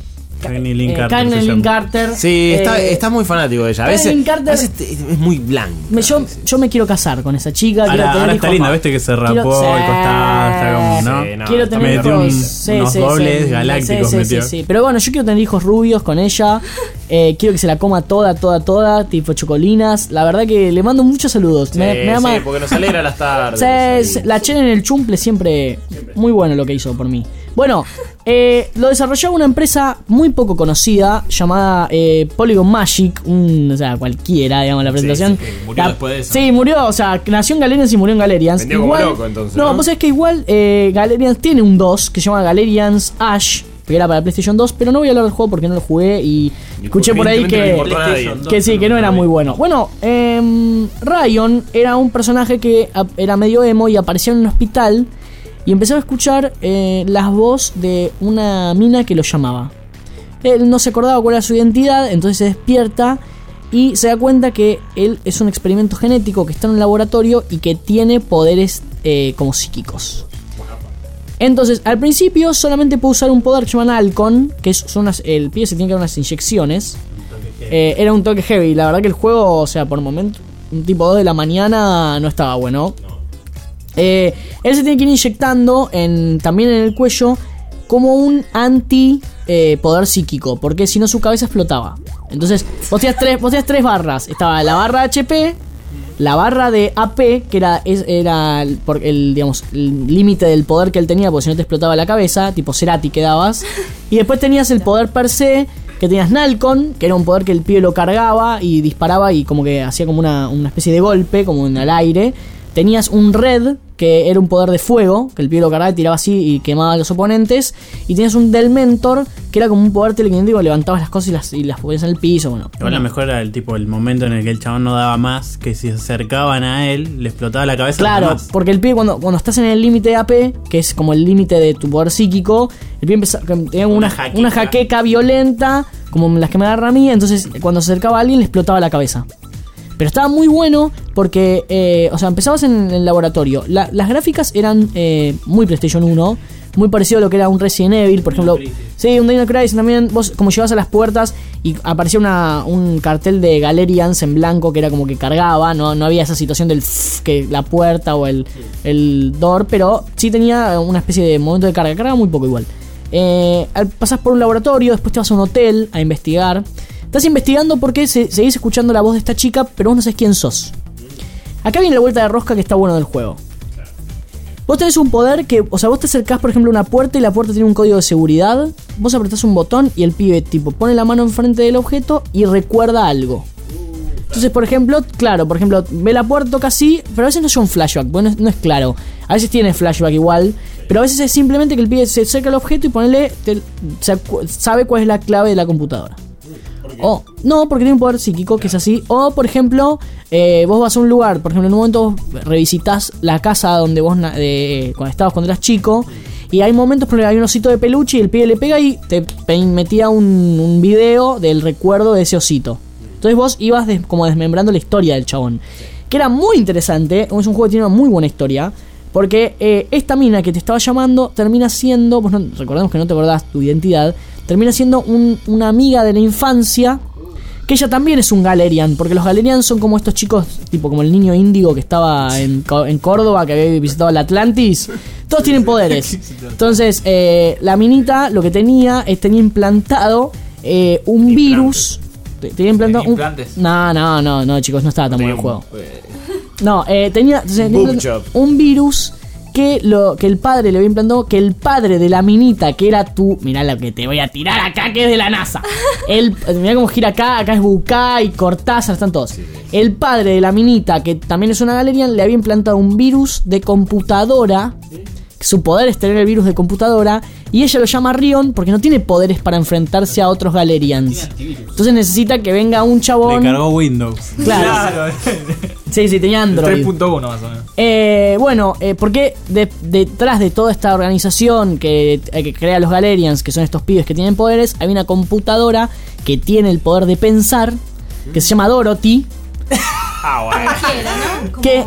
Cagney Lynn eh, Carter Cagney se Lynn llama. Carter. Sí, está, Eh, está muy fanático de ella. A Cagney veces, Lynn Carter- a veces te- es muy blanca. Me- yo, yo me quiero casar con esa chica. quiero Ahora, tener ahora está hijos. linda, viste que se rapó Quiero- el costado, está como, ¿no? Sí, no, Quiero está tener metió hijos. un- sí, unos sí, dobles sí. galácticos Sí, sí, metió. sí, sí. Pero bueno, yo quiero tener hijos rubios con ella. Eh, quiero que se la coma toda, toda, toda. Tipo chocolinas. La verdad que le mando muchos saludos. Sí, me, me ama. sí, porque nos alegra las tardes. Sí, ahí. sí, la Chen en el chumple siempre muy bueno lo que hizo por mí. Bueno, eh, lo desarrollaba una empresa muy poco conocida llamada eh, Polygon Magic, un, o sea, cualquiera, digamos, la presentación. sí, sí, murió La- después de eso. Sí, murió, o sea, nació en Galerians y murió en Galerians. Vendió como loco, entonces, No, ¿no? vos sabés que igual eh, Galerians tiene un dos que se llama Galerians Ash, que era para PlayStation dos, pero no voy a hablar del juego porque no lo jugué y escuché por ahí evidentemente que... no le importó a nadie. Que sí, que no era muy bueno. Bueno, eh, Ryan era un personaje que ap- era medio emo y aparecía en un hospital y empezaba a escuchar eh, las voces de una mina que lo llamaba. Él no se acordaba cuál era su identidad, entonces se despierta y se da cuenta que él es un experimento genético que está en un laboratorio y que tiene poderes eh, como psíquicos. Entonces, al principio solamente puede usar un poder que se llama Alcon, que es, son unas, el pibe se tiene que dar unas inyecciones. Eh, era un toque heavy, la verdad que el juego, o sea, por momento, un tipo dos de la mañana no estaba bueno. Eh, él se tiene que ir inyectando en, también en el cuello como un anti eh, poder psíquico, porque si no su cabeza explotaba. Entonces, vos tenías tres, vos tenías tres barras. Estaba la barra H P, la barra de A P, que era, es- era el, por- el, digamos, el límite del poder que él tenía, porque si no te explotaba la cabeza, tipo Cerati quedabas. Y después tenías el poder per se, que tenías Nalcon, que era un poder que el pibe lo cargaba y disparaba y como que hacía como una, una especie de golpe, como en el aire. Tenías un Red, que era un poder de fuego, que el pibe lo cargaba y tiraba así y quemaba a los oponentes. Y tenías un Delmentor, que era como un poder telequinético, levantabas las cosas y las, y las ponías en el piso. Bueno, Igual la mejor era el tipo el momento en el que el chabón no daba más, que si se acercaban a él, le explotaba la cabeza. claro, más. porque el pibe cuando, cuando estás en el límite de A P, que es como el límite de tu poder psíquico, el pibe empezaba, que tenía una, Una una, jaqueca. jaqueca violenta, como las que me agarra a mí, entonces cuando se acercaba a alguien le explotaba la cabeza. Pero estaba muy bueno porque, eh, o sea, empezabas en el laboratorio. La- las gráficas eran eh, muy PlayStation uno, muy parecido a lo que era un Resident Evil, por ejemplo. Sí, un Dino Crisis también. Vos, como llegabas a las puertas y aparecía una, un cartel de Galerians en blanco que era como que cargaba, no, no había esa situación del f- que la puerta o el, el door, pero sí tenía una especie de momento de carga. Cargaba muy poco igual. Eh, al- pasás por un laboratorio, después te vas a un hotel a investigar. Estás investigando porque se, seguís escuchando la voz de esta chica, pero vos no sabés quién sos. Acá viene la vuelta de rosca que está bueno del juego. Vos tenés un poder que, o sea, vos te acercás, por ejemplo, a una puerta y la puerta tiene un código de seguridad. Vos apretás un botón y el pibe, tipo, pone la mano enfrente del objeto y recuerda algo. Entonces, por ejemplo, claro, por ejemplo, ve la puerta, toca así, pero a veces no es un flashback, bueno, no es, no es claro. A veces tiene flashback igual, pero a veces es simplemente que el pibe se acerca al objeto y ponele, te- se acu- sabe cuál es la clave de la computadora. O, no, porque tiene un poder psíquico que es así. O, por ejemplo, eh, vos vas a un lugar, por ejemplo, en un momento vos revisitas la casa donde vos na- de, cuando estabas cuando eras chico. Y hay momentos, por ejemplo, hay un osito de peluche y el pibe le pega y te pe- metía un, un video del recuerdo de ese osito. Entonces vos ibas des- como desmembrando la historia del chabón. Que era muy interesante. Es un juego que tiene una muy buena historia. Porque eh, esta mina que te estaba llamando termina siendo, pues no, recordemos que no te acordás tu identidad, termina siendo un- una amiga de la infancia, que ella también es un Galerian, porque los Galerians son como estos chicos, tipo como el niño índigo que estaba en, Co- en Córdoba, que había visitado el Atlantis, todos tienen poderes. Entonces, eh, la minita lo que tenía es tenía implantado eh, un virus. te- Tenía implantado ¿Tenía un... implantes? No, no, no, no, chicos, no estaba tan bueno el juego. No, eh, tenía, tenía Boob un- job. un virus que lo que el padre le había implantado, que el padre de la minita, que era tú, mirá lo que te voy a tirar acá, que es de la NASA. El, mirá cómo gira acá, acá es Bucay, Cortázar, están todos. El padre de la minita, que también es una Galerian, le había implantado un virus de computadora. Su poder es tener el virus de computadora. Y ella lo llama Rion porque no tiene poderes para enfrentarse a otros Galerians. Entonces necesita que venga un Le chabón. cargó Windows. Claro. Sí, sí, tenía Android. tres punto uno más o menos. Eh, bueno, eh, porque de- detrás de toda esta organización que, eh, que crea los Galerians, que son estos pibes que tienen poderes, hay una computadora que tiene el poder de pensar, que se llama Dorothy, Ah, bueno. Cualquiera, ¿no? Como- que...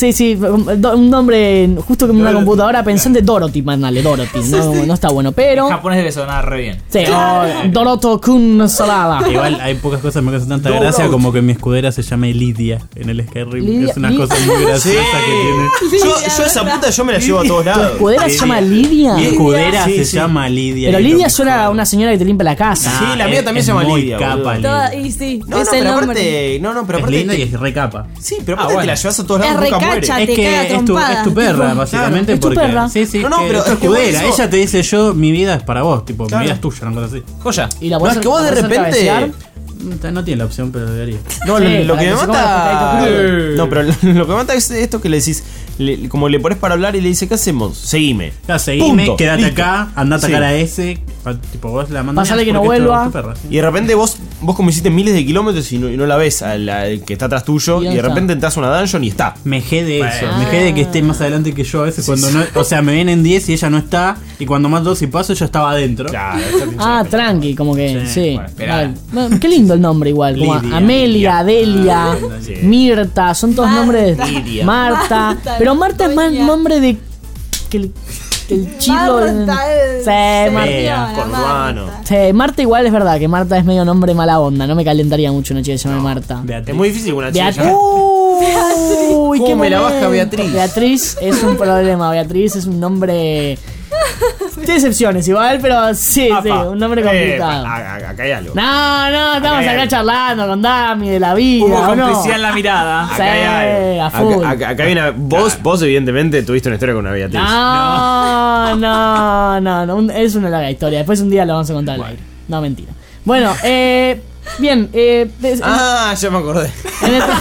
Sí, sí, un nombre justo como una computadora pensante, Dorothy, mandale, Dorothy. No, no está bueno, pero. En japonés debe sonar re bien. Sí, oh, Doroto Kun Salada. Igual hay pocas cosas que me hacen tanta gracia como que mi escudera se llame Lidia en el Skyrim. Lidia, es una Lidia. cosa muy graciosa que tiene. Yo, yo esa puta yo me la llevo a todos ¿Tu lados. escudera se llama Lidia? Mi escudera Sí, se sí. llama Lidia. Pero y Lidia lo suena mejor- a una señora que te limpia la casa. Sí, la mía es- también es se llama muy Lidia, capa, boludo. Lidia. Toda- y sí, No, es no, el pero nombre. aparte. No, no, pero Es aparte. linda y te- es re capa. Sí, pero Ah, aparte bueno. te la llevas a todos lados, Es nunca recacha. muere. Te Es caga que es tu, trompada. es tu perra, Tipo, básicamente. es tu porque, perra. Sí, sí. No, no, que pero es tu es que vos escudera. eso- Ella te dice yo, mi vida es para vos. Tipo, Claro. mi vida es tuya, una cosa así. Joya. Y la No, podés es que vos de la podés repente. cabecear. No tiene la opción, pero debería. No, Sí, lo, lo para que que me se coma los mata. pescaditos crudos. No, pero lo, lo que me mata es esto que le decís. le- como le pones para hablar y le dice, ¿qué hacemos? Seguime. Ya, seguime, Punto. quédate Listo. acá, anda a atacar Sí. a ese. pa- Tipo, vos la mandás. Pasale que no porque esto vuelva. es tu perra, sí. Y de repente vos, vos como hiciste miles de kilómetros y no, y no la ves al, al que está atrás tuyo. ¿Y Y, dónde de está? repente entras a una dungeon y está. Me jede eso, Bueno. me jede que esté más adelante que yo a veces cuando no, o sea, me vienen diez y ella no está y cuando más dos y paso ella estaba adentro. Claro, Ah, tranqui, como que, sí. Sí, bueno, esperá. Vale. Bueno, qué lindo el nombre igual, como Lidia. Amelia, Delia, Sí. Mirta, son todos Marta. nombres de Lidia. Marta, Marta, pero Marta es más Doña. nombre de que el, que el chilo Marta es- Sí, Marta. señora, Conurbano. Marta. Sí, Marta igual es verdad que Marta es medio nombre mala onda, no me calentaría mucho una chica que se llame Marta. Beatriz. Es muy difícil que una chica. Beatriz. llame- Uy, ¿Cómo qué me la baja momento. Beatriz? Beatriz es un problema. Beatriz es un nombre. Tiene excepciones igual, pero sí, sí, Apa. un nombre Eh, complicado. a- a- acá hay algo. No, no, estamos hay acá algo. charlando con Dami de la vida. Hubo ¿o no? complicidad en la mirada. Sí, Acá hay algo. a full. Acá, acá- acá hay una. Vos, vos, evidentemente, tuviste una historia con una Beatriz. No, no, no, no, un- es una larga historia. Después un día lo vamos a contar al aire. No, mentira. Bueno, eh. Bien, eh. des- Ah, ya me acordé. en el-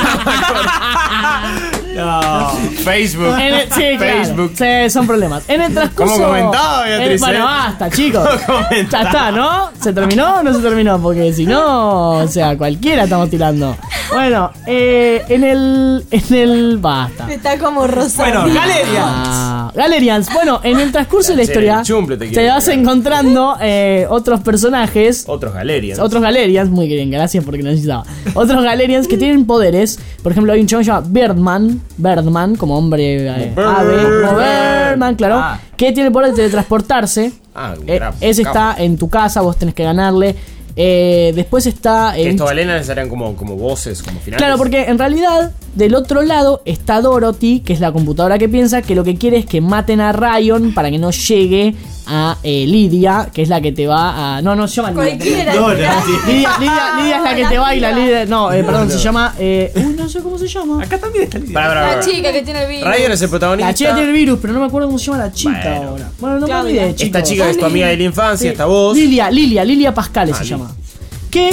No. Facebook. En el- sí, claro. Facebook. Sí, son problemas. En el transcurso. ¿Cómo comentaba, Beatriz, Eh, bueno, eh? basta, chicos. ¿Cómo Ya comentaba? está, ¿no? ¿Se terminó o no se terminó? Porque si no, o sea, cualquiera estamos tirando. Bueno, eh, en el. En el. Basta. Está como rosado. Bueno, Galeria. Ah, Galerians. Bueno, en el transcurso de la Sí, historia el chumple te te quiero vas pegar. encontrando eh, otros personajes. Otros Galerians. Otros Galerians, muy bien, gracias porque necesitaba. Otros Galerians que tienen poderes. Por ejemplo, hay un chabón que se llama Birdman. Birdman, como hombre eh, Como ave. Como Birdman. Birdman, claro. Ah. Que tiene el poder de teletransportarse. Ah, un Eh, gran ese capo. está en tu casa, vos tenés que ganarle. Eh, después está. Que eh, estos Galerians eran como, como voces, como finales. Claro, porque en realidad del otro lado está Dorothy, que es la computadora que piensa que lo que quiere es que maten a Ryan para que no llegue a eh, Lidia, que es la que te va a... No, no, se llama Lidia. Cualquiera. Lidia, Lidia, Lidia es la que te baila, Lidia... No, eh, perdón, se llama... eh, uy, no sé cómo se llama. Acá también está Lidia. Pará, pará, La pará. chica que tiene el virus. Ryan es el protagonista. La chica tiene el virus, pero no me acuerdo cómo se llama la chica Bueno. ahora. Bueno, no me Claudia. olvidé, chicos. Esta chica es tu amiga de la infancia, Sí. esta voz. Lilia, Lilia, Lilia Pascales se Lilia. llama. ¿Qué?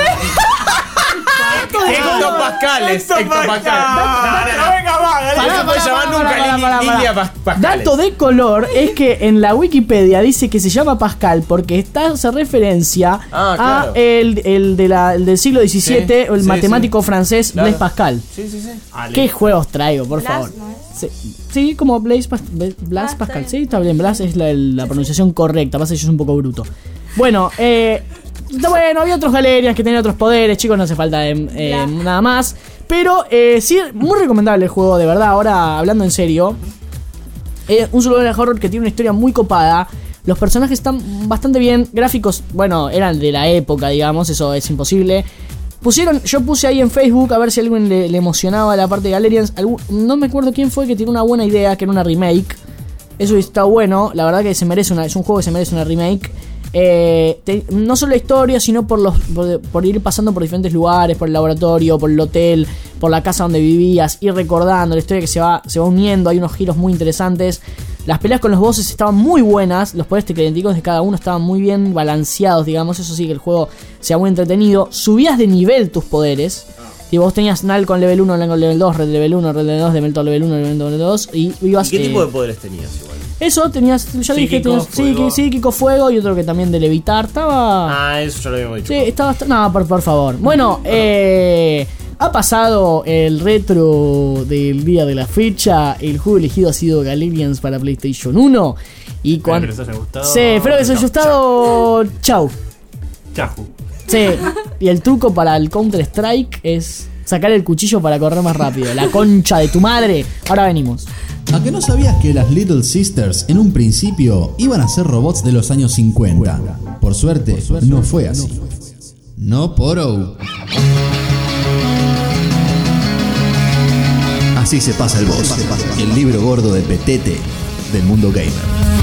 Hectopascales. Hectopascales. Pará, No se puede pará, llamar pará, nunca pará, Lili- pará, pará. Lilia Pas- Pascales. Dato de color es que en la Wikipedia dice que se llama Pascal porque está hace referencia Ah, a claro. el, el, de la- el del siglo diecisiete, Sí, el sí, matemático francés Claro. Blaise Pascal. Sí, sí, sí. ¿Qué juegos traigo, por Blas, favor? ¿no es? Sí, sí, como Blaise Pas- Blaise Ah, Pascal. está Sí, bien. está bien. Blaise es la, la pronunciación correcta. Pasa que yo soy un poco bruto. Bueno, eh. está bueno, había otros Galerians que tenían otros poderes, chicos, no hace falta eh, eh, Ya. nada más. Pero eh, sí, muy recomendable el juego, de verdad. Ahora, hablando en serio, eh, un survival horror que tiene una historia muy copada. Los personajes están bastante bien. Gráficos, bueno, eran de la época, digamos, eso es imposible. Pusieron, yo puse ahí en Facebook a ver si a alguien le, le emocionaba la parte de Galerians. Algún- no me acuerdo quién fue que tiene una buena idea, que era una remake. Eso está bueno, la verdad que se merece una, es un juego que se merece una remake. Eh, te- no solo la historia, sino por los por, por ir pasando por diferentes lugares, por el laboratorio, por el hotel, por la casa donde vivías, ir recordando la historia que se va, se va uniendo. Hay unos giros muy interesantes. Las peleas con los bosses estaban muy buenas. Los poderes tecnéticos de cada uno estaban muy bien balanceados, digamos. Eso sí que el juego sea muy entretenido. Subías de nivel tus poderes. Y vos tenías Nal con level uno, Nal con level dos, Red level uno, Red level dos, Dementor level uno, Dementor level dos. Y ibas. ¿Y qué eh, tipo de poderes tenías igual? Eso tenías, ya dije, Psíquico, tenías fuego. psíquico, psíquico, fuego y otro que también de levitar. Estaba. Ah, eso ya lo habíamos dicho. Sí, estaba. No, por, por favor. Bueno, eh. Ha pasado el retro del día de la fecha. El juego elegido ha sido Galerians para PlayStation uno. Y Espero cuando. que les haya gustado. Sí, espero que les haya gustado. Chau. Chaju. Sí. Y el truco para el Counter Strike es sacar el cuchillo para correr más rápido. La concha de tu madre. Ahora venimos. ¿A que no sabías que las Little Sisters en un principio iban a ser robots de los años cincuenta? Por suerte, no fue así. No poro. Así se pasa el boss, el libro gordo de Petete del mundo gamer.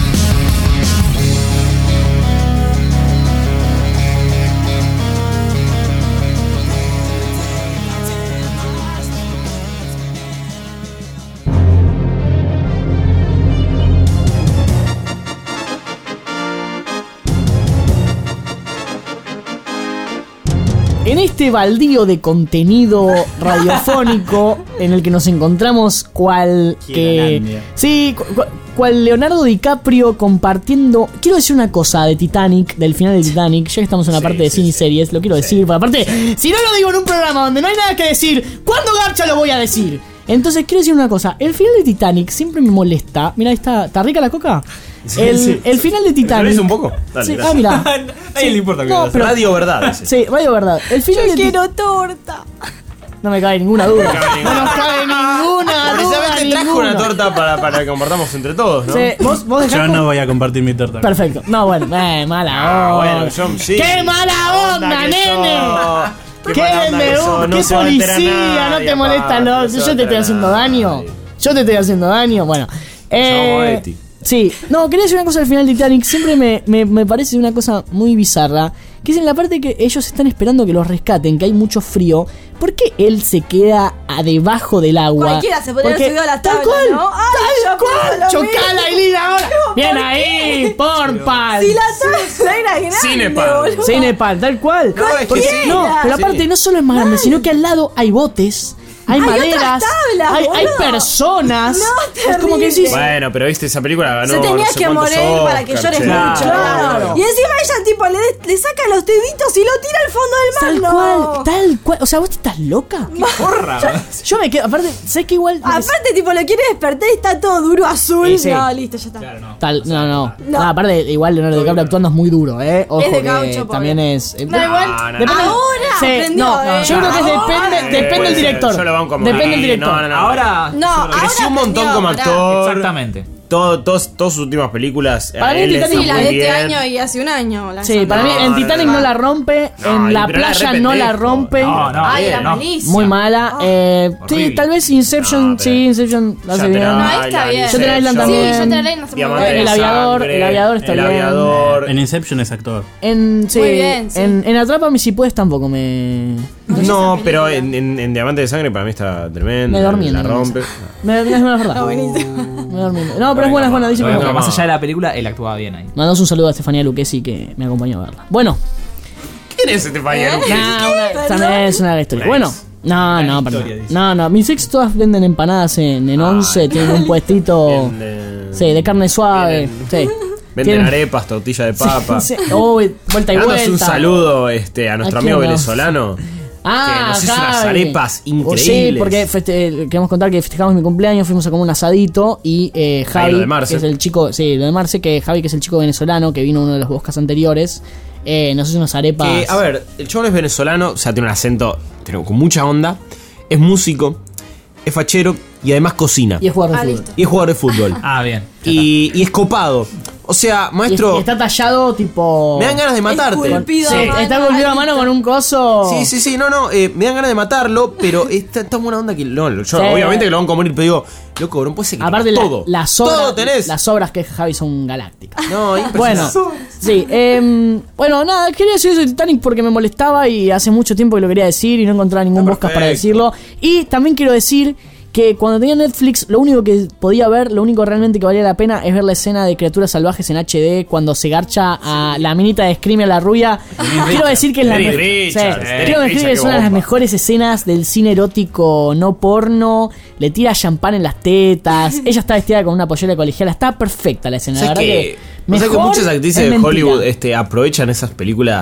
En este baldío de contenido radiofónico en el que nos encontramos cual que sí, cu- cual Leonardo DiCaprio compartiendo. Quiero decir una cosa de Titanic, del final de Titanic, ya que estamos en la Sí, parte de sí, cine y sí. series, lo quiero decir, porque aparte, si no lo digo en un programa donde no hay nada que decir, ¿cuándo garcha lo voy a decir? Entonces quiero decir una cosa, el final de Titanic siempre me molesta. Mira, ahí está, ¿está rica la coca? Sí, el, sí. el final de Titanic. ¿Querés un poco? Dale, Sí, gracias. ah, mira. A él le importa que No, no, pero- Radio Verdad. ese. Sí, radio verdad. El final Yo de Ti- quiero torta. No me cabe ninguna duda. No me cabe ninguna. No nos cabe ninguna duda. Precisamente trajo ninguna. una torta para, para que compartamos entre todos, ¿no? Sí, vos, vos dejás Yo con- no voy a compartir mi torta. Perfecto. No, bueno, eh, mala Ah, onda. bueno, yo sí. ¡Qué mala onda, que nene! sos. ¡Qué mala onda que M sos, U! no ¡Qué se va a enterar policía! No nadie, te molesta aparte, lo. no se Yo va a te estoy enterar haciendo nadie. daño. Yo te estoy haciendo daño. Bueno. llamo Eh, Eti. sí, no, quería decir una cosa al final de Titanic. Siempre me, me, me parece una cosa muy bizarra. Que es en la parte que ellos están esperando que los rescaten, que hay mucho frío. ¿Por qué él se queda a debajo del agua? Cualquiera se podría haber Porque- subido a la tal tabla, cual, ¿no? Ay, tal yo cual. pienso lo Chocala, mismo. Ailina, ahora. No, Bien ¿por ahí, porpal. Si la tabla era grande, Cinepal. boludo. Sí, Nepal, tal cual. No, es que Porque- sí. no, pero Sí. aparte no solo es más grande, sino que al lado hay botes, hay, Hay maderas, otras tablas, hay, hay boludo. personas. No, es como que decís, Bueno, pero viste, esa película ganó. Se tenía no sé que cuántos morir para que Oscar, llores che. mucho. Claro. Y encima ella tipo le, le saca los deditos y lo tira al fondo tal del mar. cual, no. tal cual. O sea, vos estás loca. Yo me quedo, aparte, ¿sabes que igual? Aparte, tipo, lo quiere despertar y está todo duro azul. Sí, sí. No, listo, ya está. Tal, no, no, No. no. aparte, igual Leonardo DiCaprio actuando es muy duro, ¿eh? Ojo Es de que caucho, pobre. también es. eh, Da igual. No, no, depende- Ahora sí, aprendió, no, eh. yo creo que es Ahora. depende, Eh, depende puede del ser, director. yo lo banco como Depende del que- director. no, no, no. Ahora. No, ahora Creció un montón aprendió, como pará. actor. Exactamente. Todo, todos, todas sus últimas películas. Para a mí él le Titanic- fue Sí, la muy de este bien. año y hace un año. la Sí, hizo. para mí No, en no, Titanic no. no la rompe, No, en y- la pero era playa re no la pendejo. rompe. No, no, Ay, bien, era no. malísima. Muy mala. Eh, sí, Horrible. tal vez Inception, No, pero- sí, Inception la hace Shutter bien. No, Island, está bien. Shutter Island Inception, también. Sí, Shutter Island hace muy Diamante bien. de El aviador, Sangre, el aviador está el bien. aviador. En Inception es actor. En, sí, Muy bien, sí. en, en Atrápame si puedes tampoco me. No, esa pero película. en, en- en Diamante de Sangre para mí está tremendo. Me dormí en La esa. rompe. Me, me, me, es verdad. Está buenísimo. Me dormí. No, pero es buena, es buena, dice que es Venga, buena. Más más. allá de la película, él actuaba bien ahí. Mandamos un saludo a Estefanía Lucchesi que me acompañó a verla. Bueno, ¿Quién es este pañero? nah, una- Perdón. también es una gran historia. Una Bueno, ex. no, no, historia, perdón. dice. No, no, mis ex todas venden empanadas en, en once, tienen un puestito. Bien, eh, Sí, de carne suave. Sí. Venden Tienen- arepas, tortilla de papa. Sí, sí. Oh, vuelta y Dándonos vuelta. un saludo este, a nuestro ¿A amigo quién no? venezolano. Ah, que nos hizo unas Javi. arepas Sí, increíbles. porque feste- queremos contar que festejamos mi cumpleaños, fuimos a comer un asadito y eh, Javi, lo de Marce. que es el chico, sí, lo de Marce, que Javi, que es el chico venezolano que vino uno de los Boscas anteriores, eh, nos hizo unas arepas. Que, a ver, el chabón es venezolano, o sea, tiene un acento tiene con mucha onda, es músico, es fachero y además cocina. Y es jugador de Ah, fútbol. listo. Y es jugador de fútbol. Ah, bien. ya y, y es copado. O sea, Y, maestro, y está tallado tipo. me dan ganas de matarte. Esculpido Sí, a mano, está golpeado a mano con un coso. Sí, sí, sí, no, no, eh, me dan ganas de matarlo, pero está tan buena onda que no, yo Sí. obviamente que lo van a morir, pero digo, loco, no puede ser que Aparte, tengas la- todo. las, obras, todo tenés. las obras que Javi son galácticas. No, Bueno, impresionante. sí, em, bueno, nada, quería decir eso de Titanic porque me molestaba y hace mucho tiempo que lo quería decir y no encontraba ningún Está podcast para perfecto. decirlo. Y también quiero decir que cuando tenía Netflix, lo único que podía ver, lo único realmente que valía la pena es ver la escena de Criaturas Salvajes en H D cuando se garcha a la minita de Scream y a la rubia. Quiero decir que es la Dennis me- Richards, sí, Dennis quiero decir Richards, que es qué una de las bomba. mejores escenas del cine erótico no porno. Le tira champán en las tetas. Ella está vestida con una pollera colegiala. Está perfecta la escena. La ¿Sabes verdad que, que, ¿sabes que mejor muchas actrices es de mentira. Hollywood este, aprovechan esas películas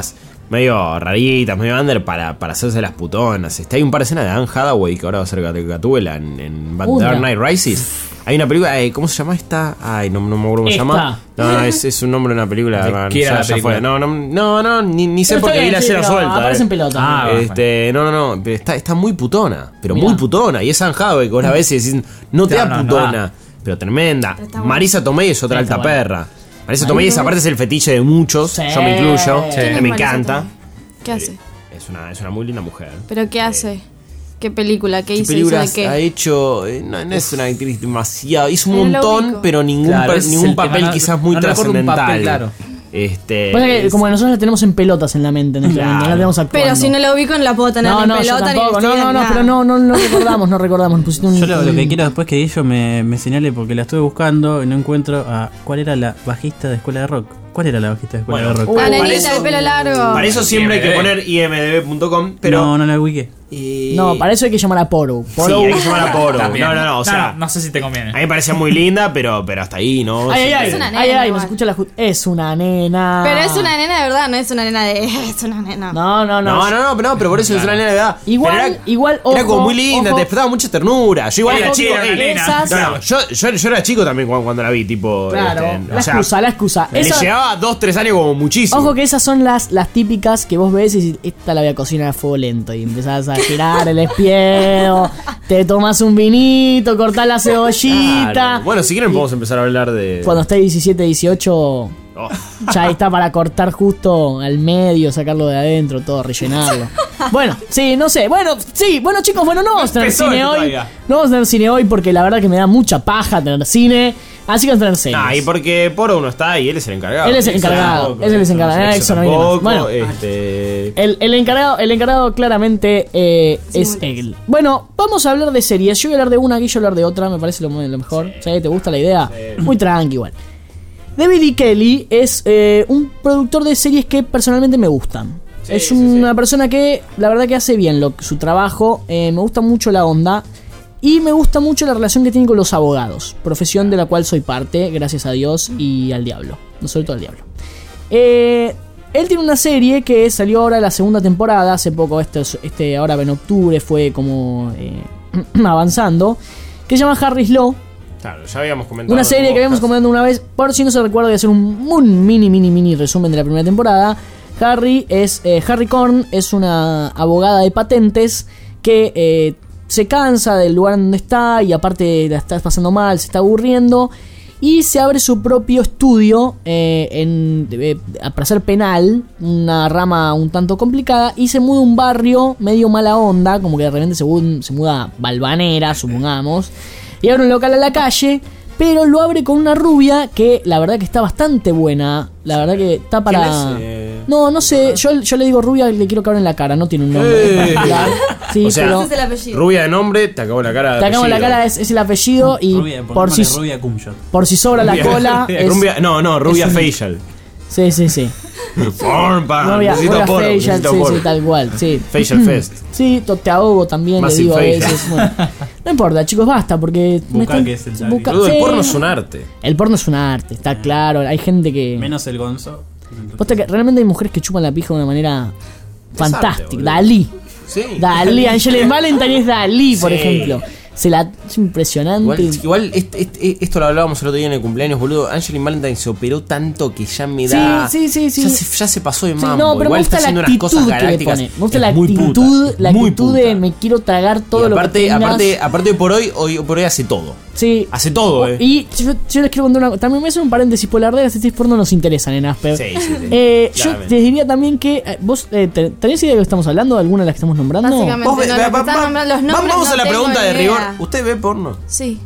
medio raritas, medio under para, para hacerse las putonas. Este, hay un par de escenas de Anne Hathaway que ahora va a ser Gat- Gatúbela en, en Uh, Dark no. Knight Rises. Hay una película, eh, ¿cómo se llama esta? Ay, no, no me acuerdo cómo se Esta. llama. No, no, es, es un nombre de una película. ¿De man, qué era ya- la ya película? fue. No, no, no, no, ni, ni sé Pero por está qué vi bien, la sí, escena pero suelta. aparece eh. en pelota. Ah, Este, no, no, no, pero está, está muy putona, pero Mirá. muy putona. Y es Anne Hathaway que vos la ves y decís, no te Claro, da no, no putona, da. pero tremenda. Pero está bueno. Marisa Tomei es otra Está alta bueno. perra. Marisa Tomei es, aparte es el fetiche de muchos, Sí. yo me incluyo, ¿Quién que es me Marisa encanta. Tomei? ¿Qué hace? Es una, es una muy linda mujer. ¿Pero qué hace? ¿Qué película? ¿Qué ¿Qué hizo? ¿Hizo de películas qué? ha hecho? Eh, No, no es una actriz demasiado. Hizo un No lo montón, ubico. pero ningún, Claro, pa- ese es ningún el tema, papel no- quizás muy no recuerdo un trascendental. papel, claro. Este, Pasa que es- como nosotros la tenemos en pelotas en la mente en este Claro. momento, no la tenemos actuando. Pero si no la ubico, no la puedo tener no, en no, yo pelota ni tampoco. No, vestida, no, ni no, nada. pero no, no, no recordamos, no recordamos. Nos pusiste un, Yo lo, lo un- que quiero después que Guillo me, me señale porque la estuve buscando y no encuentro a cuál era la bajista de Escuela de Rock. ¿Cuál era la bajista de Escuela Bueno, de Rock? La Para nenita eso- de pelo largo. Para eso siempre hay que poner i m d b punto com, pero. no, no la ubiqué. eh, No, para eso hay que llamar a Poro. Sí, Poro. hay que llamar a Poro. También. No, no, no, o sea. no sé si te conviene. A mí me parecía muy linda, pero, pero hasta ahí, ¿no? Ay, ay, ay, Es una nena ay, ay, igual. nos escucha la ju- Es una nena. Pero es una nena de verdad, no es una nena de. Es una nena. No, no, no. No, no, no, pero, no, pero por eso es una nena de edad. Igual- Pero era, igual, Era ojo, como muy linda, ojo. te despertaba mucha ternura. Yo igual Ojo era que chico. con ey, esas- no, no, yo, yo, yo era chico también cuando, cuando la vi, tipo. Claro, este, la o sea, excusa, la excusa. Le Esa- llevaba dos, tres años como muchísimo. Ojo que esas son las, las típicas que vos ves y decís, esta la voy a cocinar a fuego lento. Y empezás a girar el espiedo, te tomas un vinito, cortás la cebollita. Claro. Bueno, si quieren podemos empezar a hablar de. Cuando estés diecisiete, dieciocho, Oh. ya está para cortar justo al medio, sacarlo de adentro, todo, rellenarlo. Bueno, sí, no sé. Bueno, sí, bueno chicos, bueno, no vamos a tener empezó cine esto hoy. todavía. No vamos a tener cine hoy porque la verdad que me da mucha paja tener cine. Así que vamos a tener series. Ah, y porque Poro uno está y él es el encargado. Él es el Eso encargado, tampoco, él es el eso encargado, eso eso no viene más. tampoco, Bueno. este. El, el encargado, el encargado claramente eh, es él. Bueno, vamos a hablar de series. Yo voy a hablar de una, Guillo hablar de otra, me parece lo, lo mejor. ¿Sí? ¿Te gusta la idea? Muy tranqui igual. David E. Kelly es eh, un productor de series que personalmente me gustan. Sí, es sí, una persona que la verdad que hace bien lo, su trabajo. Eh, me gusta mucho la onda. Y me gusta mucho la relación que tiene con los abogados. Profesión de la cual soy parte, gracias a Dios y al diablo. No sobre todo al diablo. Eh, él tiene una serie que salió ahora la segunda temporada. Hace poco, este, este ahora en octubre fue como eh, avanzando. Que se llama Harry's Law. Claro, ya habíamos comentado. Una en serie el que habíamos podcast. comentado una vez. Por si no se recuerda, voy a hacer un, un mini, mini, mini resumen de la primera temporada. Harry es eh, Harry Korn es una abogada de patentes que eh, se cansa del lugar donde está y aparte la está pasando mal, se está aburriendo y se abre su propio estudio eh, en, eh, para hacer penal, una rama un tanto complicada, y se muda a un barrio medio mala onda, como que de repente se, mu- se muda a Balvanera, supongamos, y abre un local a la calle, pero lo abre con una rubia que la verdad que está bastante buena, la verdad que está para... ¿Quién es, eh? No, no sé, yo, yo le digo rubia y le quiero caber en la cara, no tiene un nombre Eh. particular. Sí, O sea, pero Ese es el apellido. Rubia de nombre, te acabó la cara de te acabo en la apellido. cara, es, es el apellido y Rubia, por si, ponémosle Rubia Cumshot. por si sobra la Rubia- cola... es- Rubia- no, no, rubia es un- facial. Sí, sí, sí. Forpa, Rubia, necesito rubia poro, facial, necesito sí, poro. sí, tal cual, sí. Facial Fest. Sí, to- te ahogo también, Massive le digo a facial. veces. Bueno, no importa, chicos, basta, porque... me Busca están- que es el David. busca- Boludo, el sí. porno es un arte. El porno es un arte, está claro. Hay gente que... Menos el Gonzo. Posta que realmente hay mujeres que chupan la pija de una manera fantástica. boludo. Dalí. Sí. Dalí, Angelina Valentine es Dalí, por Sí. ejemplo. Se la, es impresionante. Igual, igual este- este- esto lo hablábamos el otro día en el cumpleaños, boludo. Angelina Valentine se operó tanto que ya me da. Sí, sí, sí, sí. Ya se, ya se pasó de Sí, mambo. no, pero Igual me gusta está la haciendo unas cosas actitud que le galácticas. pone. Me gusta Es la muy puta, actitud, la muy actitud de puta. me quiero tragar todo Y lo que aparte, tengas. aparte, aparte por hoy, hoy por hoy hace todo. Sí. Hace todo, eh. Y yo, yo les quiero contar una. También me hace un paréntesis por la verdad, las actrices porno nos interesan en Asper. Sí, sí, sí. Eh, yo Claramente. les diría también que. eh, ¿Vos eh, te- tenés idea de lo que estamos hablando? ¿De alguna de las que estamos nombrando? Básicamente. Vos ve- no, va- los que va- están va- nombrando los nombres vamos a no la tengo pregunta de ni rigor. idea. ¿Usted ve porno? Sí.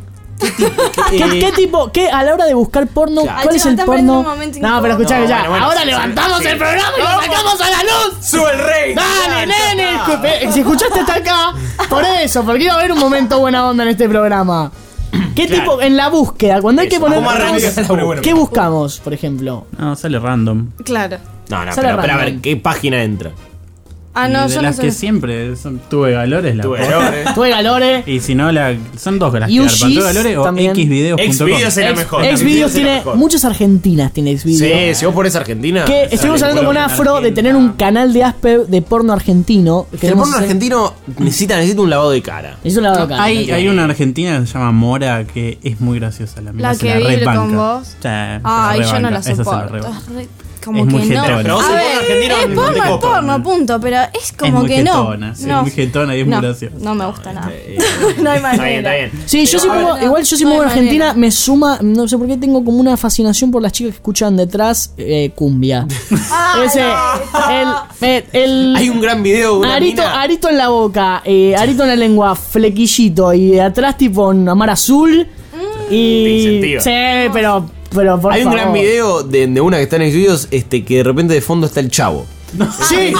¿Qué, qué tipo, qué a la hora de buscar porno, Claro. cuál Ay, es chicos, el están poniendo porno? un momento No, pero escuchá No, que ya. bueno, bueno, ahora sí, levantamos sí. el programa y lo Vamos. sacamos a la luz. ¡Sube el rey! Dale, nene. escupe- Si escuchaste hasta acá, por eso, porque iba a haber un momento buena onda en este programa. ¿Qué Claro. tipo en la búsqueda? Cuando hay que Eso, poner. ¿cómo arranca? vamos- Bueno, bueno. ¿Qué buscamos, por ejemplo? No, sale random. Claro. No, no, Sale pero, pero a random. ver, ¿qué página entra? Ah, no, Y de yo las no que sé. siempre son Tuve Galores, la Tuve posta. Galores. Tuve Galore. Y si no, la, son dos las Y que un garpan, Gis Tuve Galores o también. xvideos punto com. Xvideos era mejor. Xvideos era tiene mejor. muchas argentinas, tiene Xvideos. Sí, si vos pones Argentina. Que estuvimos hablando con Afro de tener un canal de Asper de porno argentino. El Queremos porno hacer- argentino necesita, necesita un lavado de cara. Es un lavado de cara. Hay, hay una argentina que se llama Mora que es muy graciosa. La, mina La se que la vive rebanca. con vos. Sí, se Ay, yo no rebanca, la esa se la soporto. rebanca. Es re- como Es muy que no. jetona. Pero vos A el ver, porno argentino es no porno, te es copa. porno, punto. Pero es como muy que jetona, no. sí, no. es muy jetona y es no, muy graciosa. No me gusta nada. Eh, No hay manera. Está bien, está bien. Sí, yo sí Pero, pongo, no, igual yo sí no pongo hay en Argentina, manera. me suma, no sé por qué tengo como una fascinación por las chicas que escuchan detrás eh, cumbia. Ese, el, el, el- Hay un gran video de una arito, mina- arito en la boca, eh, arito en la lengua, flequillito y de atrás tipo una mar azul Te y incentiva. sí, pero, pero por Hay un favor. gran video de, de una que está en Xvideos, este, que de repente de fondo está el chavo. Sí, sí,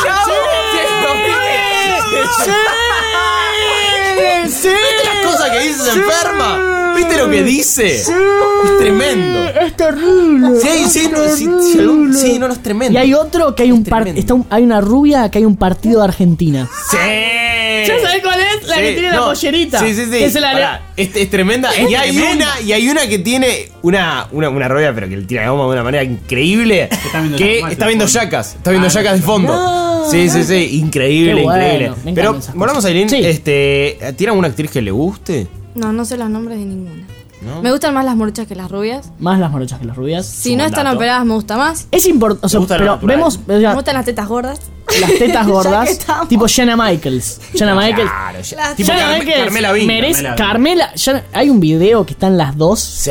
sí, sí. ¿Viste las cosas que dice esa enferma? ¿Viste lo que dice? Es tremendo. Es terrible. Sí, sí, no, sí, sí, algún- sí, no, no es tremendo. Y hay otro que hay un par, tremendo. está un- hay una rubia que hay un partido de Argentina. Sí. ¿Ya sabés cuál es? La Sí, que tiene la no, pollerita. Sí, sí, sí. Que se la Pará, es, es tremenda. y hay tremenda. una, y hay una que tiene una, una, una rubia, pero que le tira goma de una manera increíble. está viendo Que las está viendo de fondo. yacas. Está viendo Ah, yacas de fondo. no. Sí, sí, sí. Increíble, Qué bueno, increíble. me encantan Pero esas volvamos cosas. a Aileen. Sí. Este, ¿tiene alguna actriz que le guste? No, no sé los nombres de ninguna. ¿No? Me gustan más las morochas que las rubias. Más las morochas que las rubias. Si no están dato. operadas, me gusta más. Es importante, o sea, Me gusta lo pero natural. vemos o Me sea, gustan las tetas gordas. las tetas gordas, estamos. tipo Jenna Michaels. Jenna Michaels. Claro, ya- Las- tipo Jenna Carme- Michaels Carmela Bing. merece- Carmela Bing. Carmela, ya- hay un video que están las dos. Sí.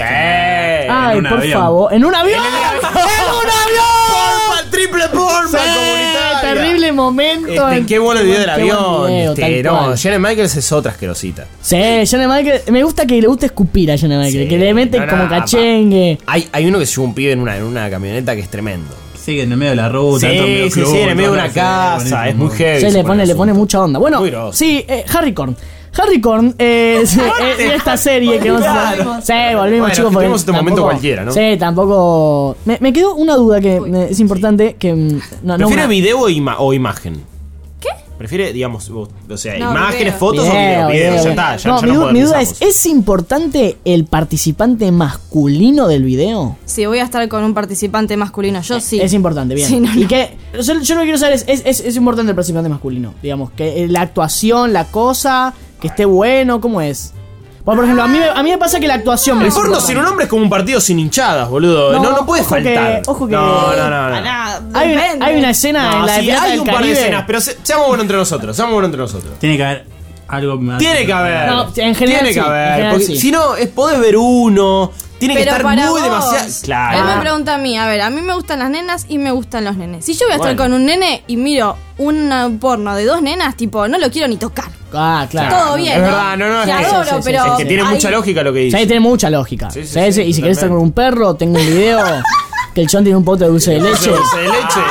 Ay, un por avión. favor. En un avión. ¡En un avión! ¡Porfa! ¡Triple porfa! Sí, comunitaria! terrible momento. Este, en- qué bueno el video del qué buen avión. video, Este, tal no, cual. Jenna Michaels es otra asquerosita. Sí, Jenna Michaels. Me gusta que le guste escupir a Jenna Michaels. Sí, que le mete no, no, como apa. cachengue. Hay, hay uno que se lleva un pibe en una, en una camioneta que es tremendo. Sigue en el medio de la ruta. Sí, todo medio sí, club, sí, en el medio de todo, una sí, casa. buenísimo. Es muy heavy. Sí, se le pone pone, el le pone asunto. mucha onda. Bueno, Muy grosso. sí, eh, Harry Korn. Harry Korn eh, es- es- en esta serie que vamos a Sí, volvimos, Bueno, chicos. que porque tuvimos este momento cualquiera, ¿no? Sí, tampoco. Me, me quedó una duda que eh, es importante. Que mm, no, no ¿Prefiere una- video o, ima- o imagen? ¿Qué? Prefiere, digamos, vos- o sea, No, imágenes, video. fotos o video. Video, ya está, ya, no, ya mi, no du- mi duda es: modernizamos. ¿es importante el participante masculino del video? Si voy a estar con un participante masculino, yo sí. Es importante, bien. Sí, no, y no. que yo, yo lo que quiero saber es, es, es, es importante el participante masculino, digamos, que eh, la actuación, la cosa, que esté bueno, ¿cómo es? Por, por ejemplo, a mí, me- a mí me pasa que la actuación me El es porno importante. sin un hombre es como un partido sin hinchadas, boludo. No, No, no, puede ojo que- faltar. ojo que- No, no, no. no. Ah, nada, Hay una, depende. hay una escena No, en la de sí, Pirata hay del un par de Caribe. escenas, pero se- seamos buenos entre nosotros, seamos buenos entre nosotros. Tiene que haber algo más. Tiene que haber. No, en general Tiene sí, que en haber. general Porque sí. si no, es podés ver uno. Tiene que Pero estar para muy vos, demasiado. Él Claro. me pregunta a mí, a ver, a mí me gustan las nenas y me gustan los nenes. Si yo voy a estar Bueno. con un nene y miro un porno de dos nenas, tipo, no lo quiero ni tocar. Ah, claro. Todo bien, Es ¿no? verdad, no, no, Te es que- adoro, sí, sí, sí, pero Es que tiene hay- mucha lógica lo que Sí, dice. ahí tiene mucha lógica. Sí, sí, Sí, sí, sí, y si querés estar con totalmente. un perro, tengo un video que el chon tiene un pote de dulce de leche. Dulce de leche.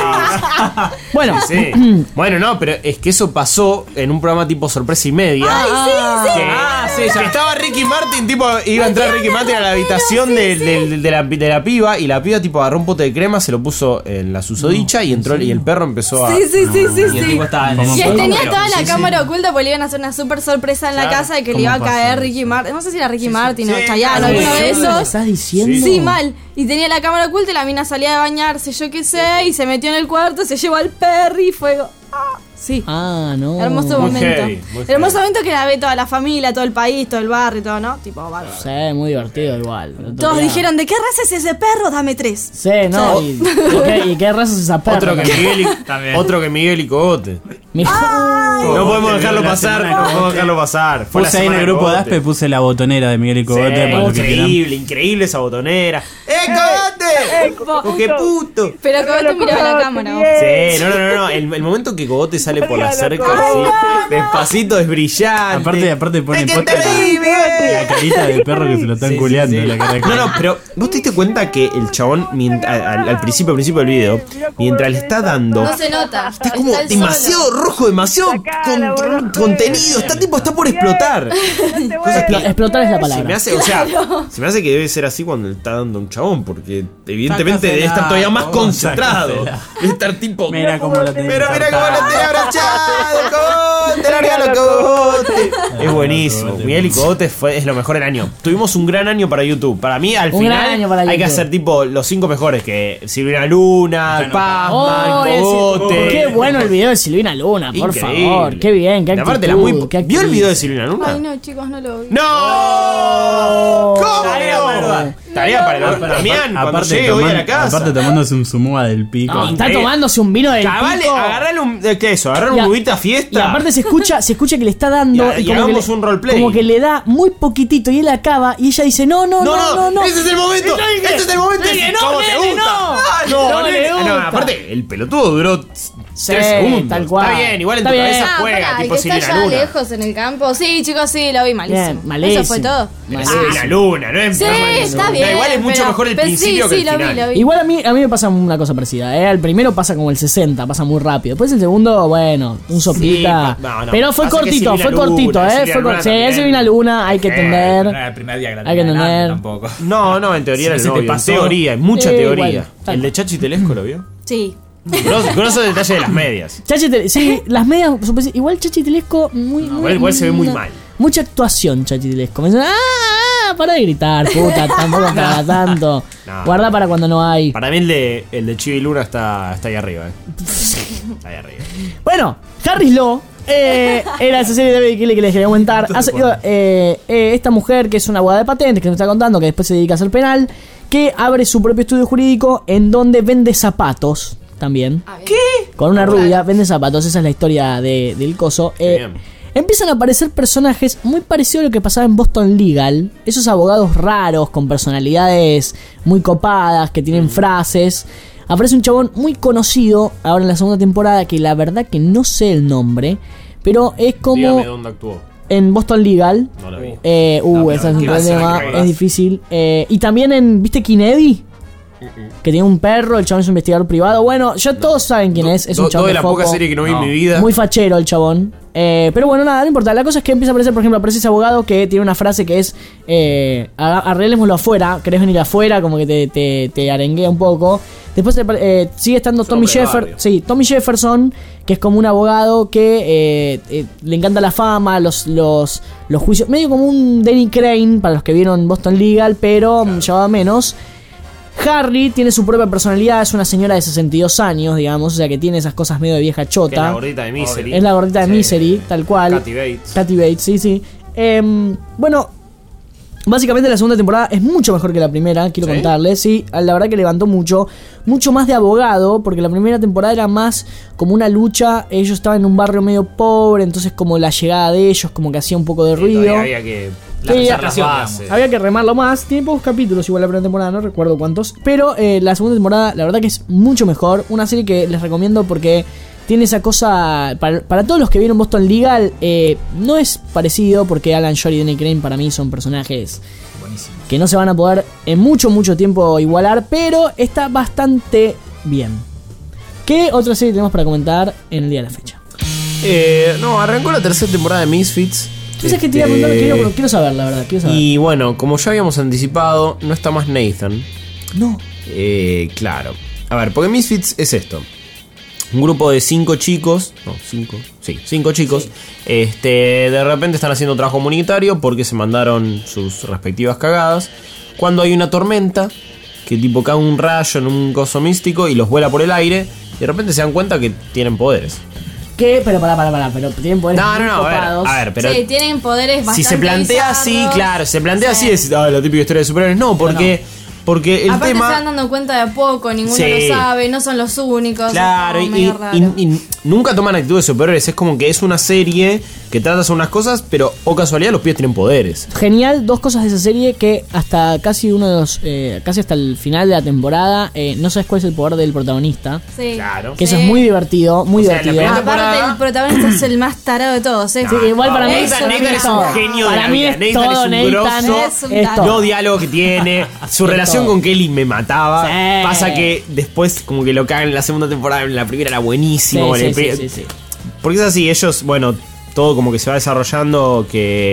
Bueno, Sí. Bueno, no, pero es que eso pasó en un programa tipo Sorpresa y Media. Ay, sí, sí. Que, Ah, sí, ya. que estaba Ricky Martin, tipo, iba a entrar Ricky Martin a la habitación de, de- de la, de la piba y la piba tipo agarró un pote de crema, se lo puso en la susodicha y entró y el perro empezó a... Sí, sí, sí, sí, Y el sí. tipo estaba en el Como- Y él tenía Pero- toda la sí, sí. cámara oculta porque le iban a hacer una super sorpresa en la Claro. casa de que le ¿Cómo iba a pasó caer eso? Ricky Martin. No sé si era Ricky Martin Sí, o Chayanne, claro. alguno de ¿qué esos. estás diciendo? Sí, mal. Y tenía la cámara oculta y la mina salía de bañarse, yo qué sé, y se metió en el cuarto, se llevó al perri y fue... ah, sí. Ah, no. Hermoso Muy momento. heavy, muy Hermoso heavy. momento que la ve toda la familia, todo el país, todo el barrio, todo, ¿no? Tipo, bárbaro. Sí, muy divertido igual. Todos dijeron, ¿de qué raza es ese perro? Dame tres. Sí, no. ¿Y, y qué, y qué raza es esa perra? Otro que Miguel y, También. otro que Miguel y Cogote. Mi- No podemos Te dejarlo vio la pasar, semana no de podemos Cogote. dejarlo pasar. Fue la Puse ahí en semana el de grupo de Cogote. Aspe, puse la botonera de Miguel y Cogote Sí, para los que quieran. increíble, increíble esa botonera. ¡Eh, Cogote! ¡Oh, qué puto! Pero que te miraba la cámara. vos. Sí, no, no, no, no. El, el momento que Cogote sale por la cerca así, despacito, es brillante. Aparte, aparte pone ¡Es que posta te reí, la, Miguel! la carita del perro que se lo están Sí, sí, culeando. sí. La cara de No, no, pero vos te diste cuenta que el chabón, mient- al, al- al principio, al principio del video, mientras le está dando, No se nota. está como el demasiado solo. rojo, demasiado con- contenido. Está tipo, está por explotar. Cosas que Explotar es la se me palabra. hace, o sea, se me hace que debe ser así cuando le está dando un chabón, porque evidentemente Sácasela, debe estar todavía más vos, concentrado. sácasela. Debe estar tipo. Mira cómo la tenés Mira, mira cómo la ensartada. tenés abrochada. los cogotes. Es buenísimo. Miguel y Cogotes fue, es lo mejor del año. Tuvimos un gran año para YouTube. Para mí, al Un gran año para final, hay que YouTube. hacer tipo los cinco mejores: que Silvina Luna, Pazman, Oh, ese- Cogote. Qué bueno el video de Silvina Luna, por Increíble. favor. Qué bien, qué Y aparte, actitud, era muy. qué ¿Vio el actriz. video de Silvina Luna? Ay, no, chicos, no lo vi. ¡No! ¿Cómo? Tarea para el bar. Tarea para el Damián, cuando llegue hoy a la casa. aparte tomándose un zumúa del pico. No, está Increíble. tomándose un vino del Cabale, pico. agarrale un. ¿De qué eso? Agarrale Y a- un ubita fiesta. Y aparte se escucha, se escucha que le está dando Y- y como que hagamos le- un roleplay. Como que le da muy poquitito y él acaba y ella dice, "No, no, no, no, no." no. ese es el momento. Y yo dije, Ese es el momento. dije, de no, ¿Cómo te nene, gusta? no. Ah, No no, le nene. Ah, no, gusta. aparte, el pelotudo duró Sí, tres segundos. tal cual. Está bien, igual en Está tu bien. cabeza Ah, juega, pará, el tipo que está Silvina allá Luna. lejos en el campo. Sí, chicos, sí, lo vi malísimo. Bien, malísimo. Eso fue todo. Pero Malísimo. Silvina Luna, no es Sí, malísimo. está No, bien. igual es mucho pero- mejor el pero principio sí, que sí, el lo vi, final. lo vi. Igual a mí, a mí me pasa una cosa parecida, ¿eh? Al primero pasa como el sesenta, pasa muy rápido. Después el segundo, bueno, un sopita. Sí, no, no. Pero fue Pasa que cortito, Silvina fue Luna, cortito, ¿eh? Silvina Fue Luna cor- sí, también. es Silvina Luna, hay que Eh, No entender. era el primer día que la Hay que tenía delante entender. tampoco. No, no, en teoría era el Si se te novio. En pasó. teoría, hay mucha Sí, teoría. bueno, tal El de Chachi Telesco lo vio. Sí. Grosso, grosso detalle de las medias. Chachi Tel- sí, las medias, supe- igual Chachi Telesco, muy, muy- igual- igual se ve muy mal. Mucha actuación, Chachi Telesco. Me dicen, ah, para de gritar, puta, tampoco para tanto. No. Guarda para cuando no hay. Para mí el de, el de Chibi Luna está, está ahí arriba. Eh. Está ahí arriba. Bueno, Harris Law eh, era esa serie de David Kelly que les quería comentar. Hace- eh, eh, esta mujer que es una abogada de patentes que nos está contando que después se dedica a hacer penal, que abre su propio estudio jurídico en donde vende zapatos también. ¿Qué? Con una rubia, vende zapatos, esa es la historia de- del coso. Qué Eh, bien. empiezan a aparecer personajes muy parecidos a lo que pasaba en Boston Legal. Esos abogados raros, con personalidades muy copadas, que tienen frases. Aparece un chabón muy conocido ahora en la segunda temporada, que la verdad que no sé el nombre, pero es como Dígame dónde actuó. en Boston Legal. No la vi. Eh, uh, No, ese pero es un ¿qué va a ser? problema, ¿Qué va? es difícil. Eh, y también en, ¿viste Kennedy? Que tiene un perro, el chabón es un investigador privado. Bueno, ya todos saben quién es. Es un Do- chabón Toda de la foco. poca serie que no vi en No. mi vida. Muy fachero el chabón. Eh, pero bueno, nada, no importa. La cosa es que empieza a aparecer, por ejemplo, aparece ese abogado que tiene una frase que es eh, "Arra- arreglémoslo afuera, querés venir afuera", como que te, te, te arenguea un poco. Después eh, sigue estando Es un Tommy hombre de Jefferson. barrio. Sí, Tommy Jefferson, que es como un abogado que eh, eh, le encanta la fama, los, los, los juicios. Medio como un Danny Crane, para los que vieron Boston Legal, pero mm, llevaba menos. Harry tiene su propia personalidad, es una señora de sesenta y dos años, digamos, o sea que tiene esas cosas medio de vieja Que es la chota. gordita de Misery. Es la gordita de Sí. Misery, tal cual. Kathy Bates. Kathy Bates, sí, sí. Em, bueno, básicamente la segunda temporada es mucho mejor que la primera, quiero ¿Sí? contarles. Sí, la verdad que levantó mucho. Mucho más de abogado, porque la primera temporada era más como una lucha. Ellos estaban en un barrio medio pobre, entonces como la llegada de ellos como que hacía un poco de Sí, ruido. todavía había que La Sí, presentación, las digamos. bases. Había que remarlo más. Tiene pocos capítulos igual la primera temporada, no recuerdo cuántos. Pero eh, la segunda temporada, la verdad que es mucho mejor. Una serie que les recomiendo porque tiene esa cosa. Para, para todos los que vieron Boston Legal, eh, no es parecido porque Alan Shore y Danny Crane para mí son personajes Buenísimo. que no se van a poder en mucho, mucho tiempo igualar. Pero está bastante bien. ¿Qué otra serie tenemos para comentar en el día de la fecha? Eh, no, arrancó la tercera temporada de Misfits. Tú sabes que te iba a Este, preguntar, quiero, quiero saber, la verdad. Quiero saber. Y bueno, como ya habíamos anticipado, no está más Nathan. No. Eh, claro. A ver, porque Misfits es esto. Un grupo de cinco chicos. No, cinco. Sí, cinco chicos. Este, de repente están haciendo trabajo comunitario porque se mandaron sus respectivas cagadas. Cuando hay una tormenta, que tipo cae un rayo en un coso místico y los vuela por el aire. Y de repente se dan cuenta que tienen poderes. ¿Qué? Pero pará, pará, pará. Pero tienen poderes No, no, muy no, a ver, copados. a ver, pero Sí, tienen poderes bastante si se plantea así, bizarros. claro, se plantea Sí. así, es ah, la típica historia de superhéroes. No, porque, porque el Aparte se tema. van dando cuenta de a poco, ninguno Sí. lo sabe, no son los únicos. Claro, es y, como medio y- raro. y- y nunca toman actitud de superhéroes. Es como que es una serie que trata sobre unas cosas, pero o casualidad los pies tienen poderes. Genial, dos cosas de esa serie que hasta casi uno de los. eh, casi hasta el final de la temporada eh, no sabes cuál es el poder del protagonista. Sí. Claro. Que Sí. eso es muy divertido, muy O sea, en la divertido. primera Aparte, temporada- el protagonista es el más tarado de todos, ¿eh? Sí, igual para mí Eso, Nathan, Nathan es todo. un genio de Para la mí vida. es Nathan todo, es un Nathan. grosso. Es un Es tarado. todo. Los diálogos que tiene, su Es relación todo. con Kelly me mataba. Sí. Pasa que después como que lo cagan en la segunda temporada, en la primera era Sí, buenísimo. en sí, el sí, pri- sí, sí. Porque es así, ellos, bueno, todo como que se va desarrollando, que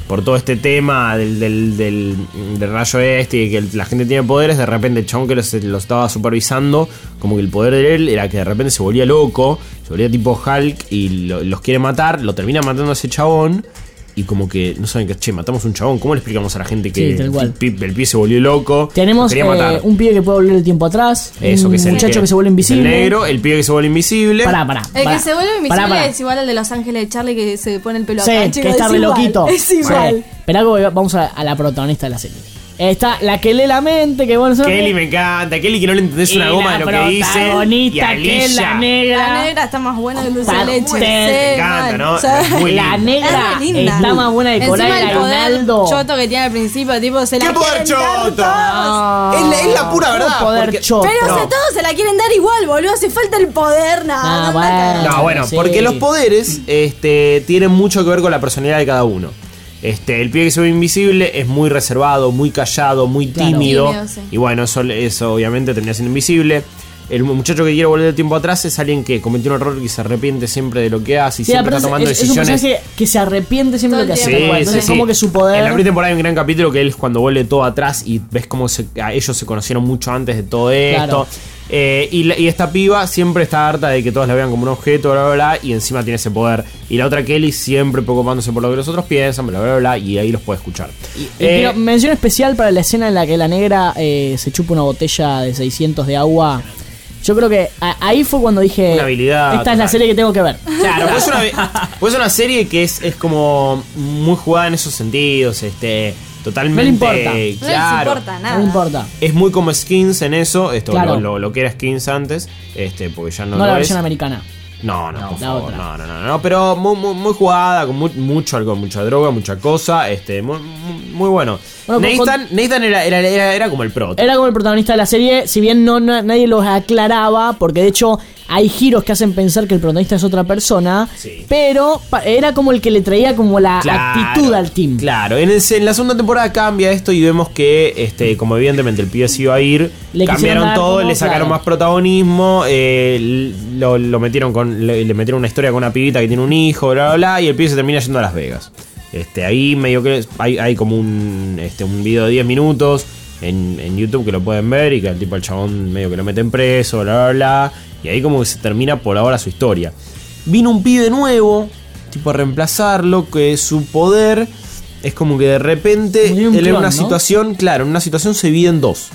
por todo este tema del, del, del, del rayo este y que la gente tiene poderes, de repente el chabón que los, los estaba supervisando, como que el poder de él era que de repente se volvía loco, se volvía tipo Hulk y lo, los quiere matar, lo termina matando a ese chabón. Y como que no saben que, che, matamos un chabón. ¿Cómo le explicamos a la gente que Sí, tal cual. el, pi- el pibe se volvió loco? Tenemos quería matar? eh, un pibe que puede volver el tiempo atrás. Eso, un que es el muchacho que, se vuelve invisible. El negro, el pibe que se vuelve invisible. Pará, pará. El pará. que se vuelve invisible Pará, pará. es igual al de Los Ángeles de Charlie que se pone el pelo Sí, acá. que chicos, está es re igual, loquito. Es igual. Sí. Esperá que vamos a, a la protagonista de la serie. Está la que lee la mente, que bueno, son- Kelly me encanta. Kelly que no le entendés Y una goma la de lo que dice. Y protagonista, que es la Alicia. negra. La negra está más buena que Dulce Está de Leche. muy- Sí, me encanta, mal. ¿no? O sea, Es muy La linda. negra Es re linda. está más buena que Coral Encima el poder Reinaldo. choto que tiene al principio, tipo, se la ¡Qué poder quieren dar choto! todos. Es la, es la pura ¿Cómo verdad. poder porque- choto? Pero No. o sea, todos se la quieren dar igual, boludo. Hace falta el poder, nada. Ah, no, bueno. No, bueno, Sí. porque los poderes este, tienen mucho que ver con la personalidad de cada uno. Este, el pibe que se ve invisible es muy reservado, muy callado, muy Claro. tímido. Tímido, sí. Y bueno, eso, eso obviamente termina siendo invisible. El muchacho que quiere volver el tiempo atrás es alguien que cometió un error y se arrepiente siempre de lo que hace y Sí, siempre pero está es, tomando es- es un decisiones. personaje que se arrepiente siempre de lo que Todo hace. el tiempo. Entonces, sí, sí. como que su poder. En la primera temporada hay un gran capítulo que él es cuando vuelve todo atrás y ves cómo se- a ellos se conocieron mucho antes de todo esto. Claro. Eh, y, la- y esta piba siempre está harta de que todos la vean como un objeto, bla, bla, bla, y encima tiene ese poder. Y la otra Kelly siempre preocupándose por lo que los otros piensan, bla, bla, bla, y ahí los puede escuchar. Y Eh, quiero- mención especial para la escena en la que la negra eh, se chupa una botella de seiscientos de agua. Yo creo que a- ahí fue cuando dije: Una habilidad esta es la total. serie que tengo que ver. Claro, pues es una, pues es una serie que es, es como muy jugada en esos sentidos, este, totalmente. No le importa. No les Claro. importa nada. No me importa. Es muy como Skins en eso, esto Claro. lo, lo- lo que era Skins antes, este, porque ya no, No, la lo versión es. americana. No, no, No, por la favor, otra. no, no, no, no, pero muy, muy, muy jugada, con mu- mucho alcohol, mucha droga, mucha cosa, este, muy, muy- muy bueno. Bueno, con- Nathan, Nathan era, era, era, era como el prota. Era como el protagonista de la serie, si bien no, no- nadie los aclaraba, porque de hecho hay giros que hacen pensar que el protagonista es otra persona, Sí. pero pa- era como el que le traía como la Claro, actitud al team. Claro, en, el- en la segunda temporada cambia esto y vemos que, este, como evidentemente el pibe se iba a ir, Le quisieron cambiaron dar todo, como- le sacaron claro. más protagonismo, eh, lo, lo metieron con, le, le metieron una historia con una pibita que tiene un hijo, bla, bla, bla, y el pibe se termina yendo a Las Vegas. Este, ahí medio que hay, hay como un, este, un video de diez minutos en, en YouTube que lo pueden ver y que el tipo al chabón medio que lo meten preso, bla, bla, bla, y ahí como que se termina por ahora su historia. Vino un pibe nuevo, tipo a reemplazarlo, que su poder es como que de repente Como de un él en clon, una ¿no? situación, claro, en una situación se divide en dos,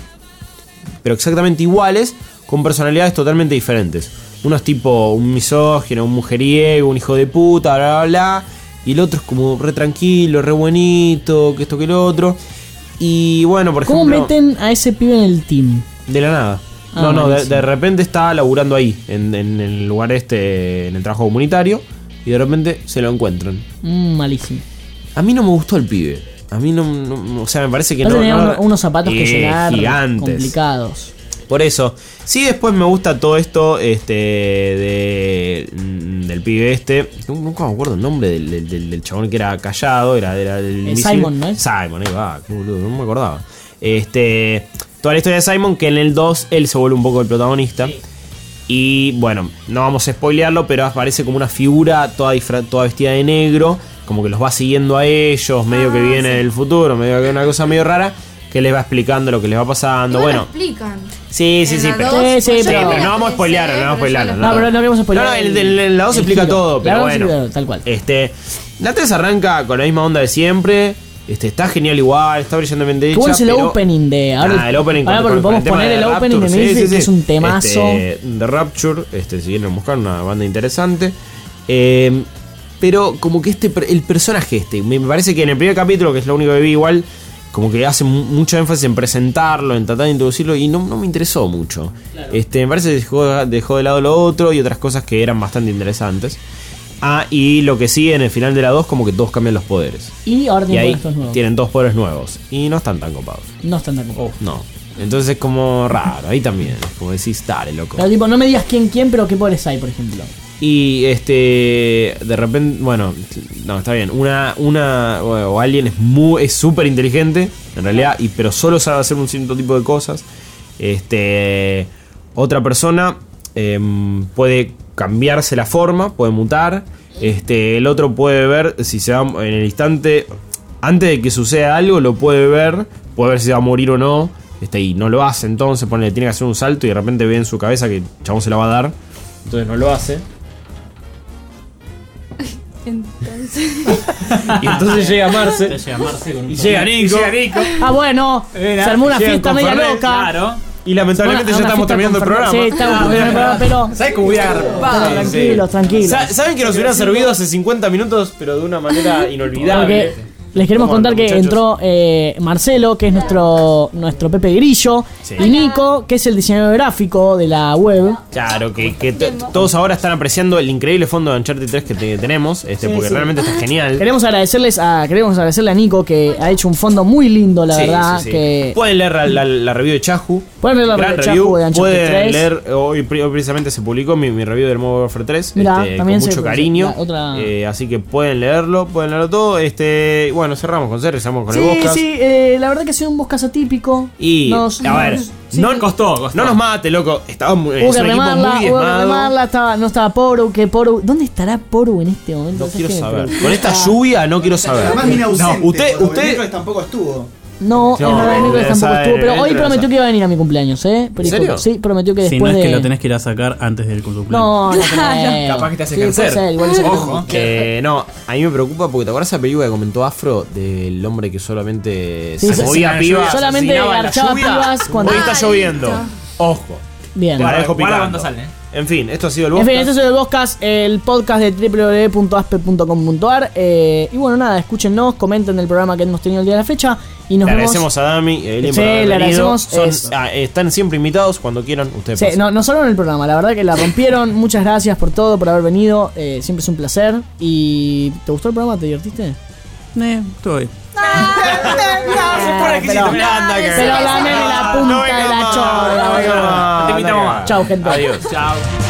pero exactamente iguales, con personalidades totalmente diferentes. Uno es tipo un misógino, un mujeriego, un hijo de puta, bla, bla, bla. Y el otro es como re tranquilo, re buenito, que esto que lo otro. Y bueno, por ¿Cómo ejemplo, meten a ese pibe en el team? de la nada. Ah, no, no, de, buenísimo. de repente está laburando ahí, en, en el lugar este, en el trabajo comunitario. Y de repente se lo encuentran. Mm, malísimo. A mí no me gustó el pibe. A mí no, no- o sea, me parece que No no. tenía no- uno- unos zapatos que eh, llenar gigantes. complicados. Por eso. Sí, después me gusta todo esto este de, mm, del pibe este. Nunca me acuerdo el nombre del, del, del- del chabón que era callado. Era, era del Eh, invisible. Simon, ¿no es? Simon, ahí va. Qué boludo, no me acordaba. Este, toda la historia de Simon, que en el dos él se vuelve un poco el protagonista. Y bueno, no vamos a spoilearlo, pero aparece como una figura toda, disfra- toda vestida de negro. Como que los va siguiendo a ellos, medio Ah, que viene sí. del futuro, medio que una cosa medio rara. Que les va explicando lo que les va pasando. Igual Bueno, lo explican. sí, sí, En sí, la pero, dos, Sí, sí, pues yo pero- vi pero la no vamos a tres, spoilearlo, no vamos a pero ya spoilearlo. lo- No, pero no queremos spoilear. No, no, el, el- el- la dos el explica giro. todo, La pero dos bueno. explica tal cual. Este, la tres arranca con la misma onda de siempre. Este, está genial igual, está brillantemente hecha. ¿Cómo es el pero- opening de ahora? Ah, el opening ahora con- porque con- podemos con tema poner el de opening de Rapture, Misfits, sí, sí, que es sí. un temazo. Este, The Rapture, este, si quieren buscar una banda interesante. Eh, pero como que este per- el personaje este, me parece que en el primer capítulo, que es lo único que vi igual, como que hace mu- mucho énfasis en presentarlo, en tratar de introducirlo, y no, no me interesó mucho. Este, me parece que dejó, dejó de lado lo otro y otras cosas que eran bastante interesantes. Ah, y lo que sí, en el final de la dos, como que todos cambian los poderes. Y ahora Y tienen ahí estos nuevos. tienen dos poderes nuevos. Y no están tan copados. No están tan copados. No. Entonces es como raro, ahí también. Es como decís, dale, loco. Pero tipo, no me digas quién, quién, pero qué poderes hay, por ejemplo. Y este, de repente, bueno, no, está bien. Una, una, o, o alguien es muy, es súper inteligente, en realidad, y, pero solo sabe hacer un cierto tipo de cosas. Este, otra persona em, puede cambiarse la forma, puede mutar. Este, el otro puede ver si se da en el instante. antes de que suceda algo, lo puede ver, puede ver si va a morir o no. Este, y no lo hace, entonces pone, tiene que hacer un salto y de repente ve en su cabeza que el chabón se la va a dar. Entonces no lo hace. Entonces. Y entonces llega Marce. Llega Marce con un Y llega Nico. Ah, bueno, Mira, se armó una llegan fiesta con media Fernet, loca. Claro. Y lamentablemente Una- ya una estamos fiesta terminando el con Fernet. programa. Sí, estamos terminando el programa, pero ¿Sabes cómo hubiera agarrado? Sí, tranquilos, sí. tranquilos. Sa- Saben que nos hubieran servido hace cincuenta minutos, pero de una manera inolvidable. Porque les queremos ¿Cómo contar andan, que muchachos? entró eh, Marcelo, que es nuestro nuestro Pepe Grillo, Sí. y Nico, que es el diseñador gráfico de la web. Claro, que, que t- todos ahora están apreciando el increíble fondo de Uncharted tres que te- tenemos, este, Sí, porque sí. realmente está genial. Queremos agradecerles a queremos agradecerle a Nico, que ha hecho un fondo muy lindo, la Sí, verdad. sí, sí. Que Pueden leer la, la- la review de Chahu. Pueden leer la Gran review de review. Chahu de Uncharted Pueden tres. leer, hoy, pri- hoy precisamente se publicó mi, mi review del Modern Warfare tres. Mirá, este, también con se- mucho cariño. la otra- Eh, así que pueden leerlo, pueden leerlo todo. Este, y bueno, cerramos con Ser, cerramos con el Sí, podcast. sí, eh, la verdad que ha sido un podcast atípico. Y Nos- a ver, nos- sí. no Costó, costó. No nos mate, loco. Estaba muy, Hubo es que un equipo remarla, muy hubo que diezmado. remarla, estaba, no estaba Poru, que Poru. ¿Dónde estará Poru en este momento? No ¿Sabes quiero qué me saber. preocupa? Con esta lluvia no quiero saber. Además viene ausente. No, usted, porque usted. Benítez tampoco estuvo. No, No, en verdad eh, Nicolás tampoco sabe, estuvo, pero dentro hoy de prometió esa- que iba a venir a mi cumpleaños, ¿eh? Pero ¿En serio? Sí, prometió que Si no después es que de... lo tenés que ir a sacar antes del cumpleaños. No, no creo. Capaz que te hace Sí, puede cáncer. ser, igual eso Ojo. Que no, a mí me preocupa porque te acuerdas esa película que comentó Afro del hombre que solamente Sí, se sí, movía sí, pibas, solamente asesinaba en la garchaba lluvia. pibas cuando- Hoy está Ah, lloviendo. listo. Ojo. Bien. Te la dejo Guarda picando. cuando sale, eh. En fin, esto ha sido el En fin, podcast. este es el podcast, el podcast de doble u doble u doble u punto aspe punto com punto ar. Eh, y bueno, nada, escúchennos, comenten el programa que hemos tenido el día de la fecha. Y nos Le vemos. agradecemos a Dami y a Evelyn Sí, por haber le venido. agradecemos, Son- es- ah, están siempre invitados cuando quieran. Ustedes Sí, pasen. no, no solo en el programa, la verdad que la rompieron. Muchas gracias por todo, por haber venido. Eh, siempre es un placer. ¿Y te gustó el programa? ¿Te divertiste? Eh, estoy. Eh, pero, Anda, que- pero la nene la punta No de venga la más, chorra, no venga boludo. más. Te invitamos más. Chau, gente. Adiós. Chao.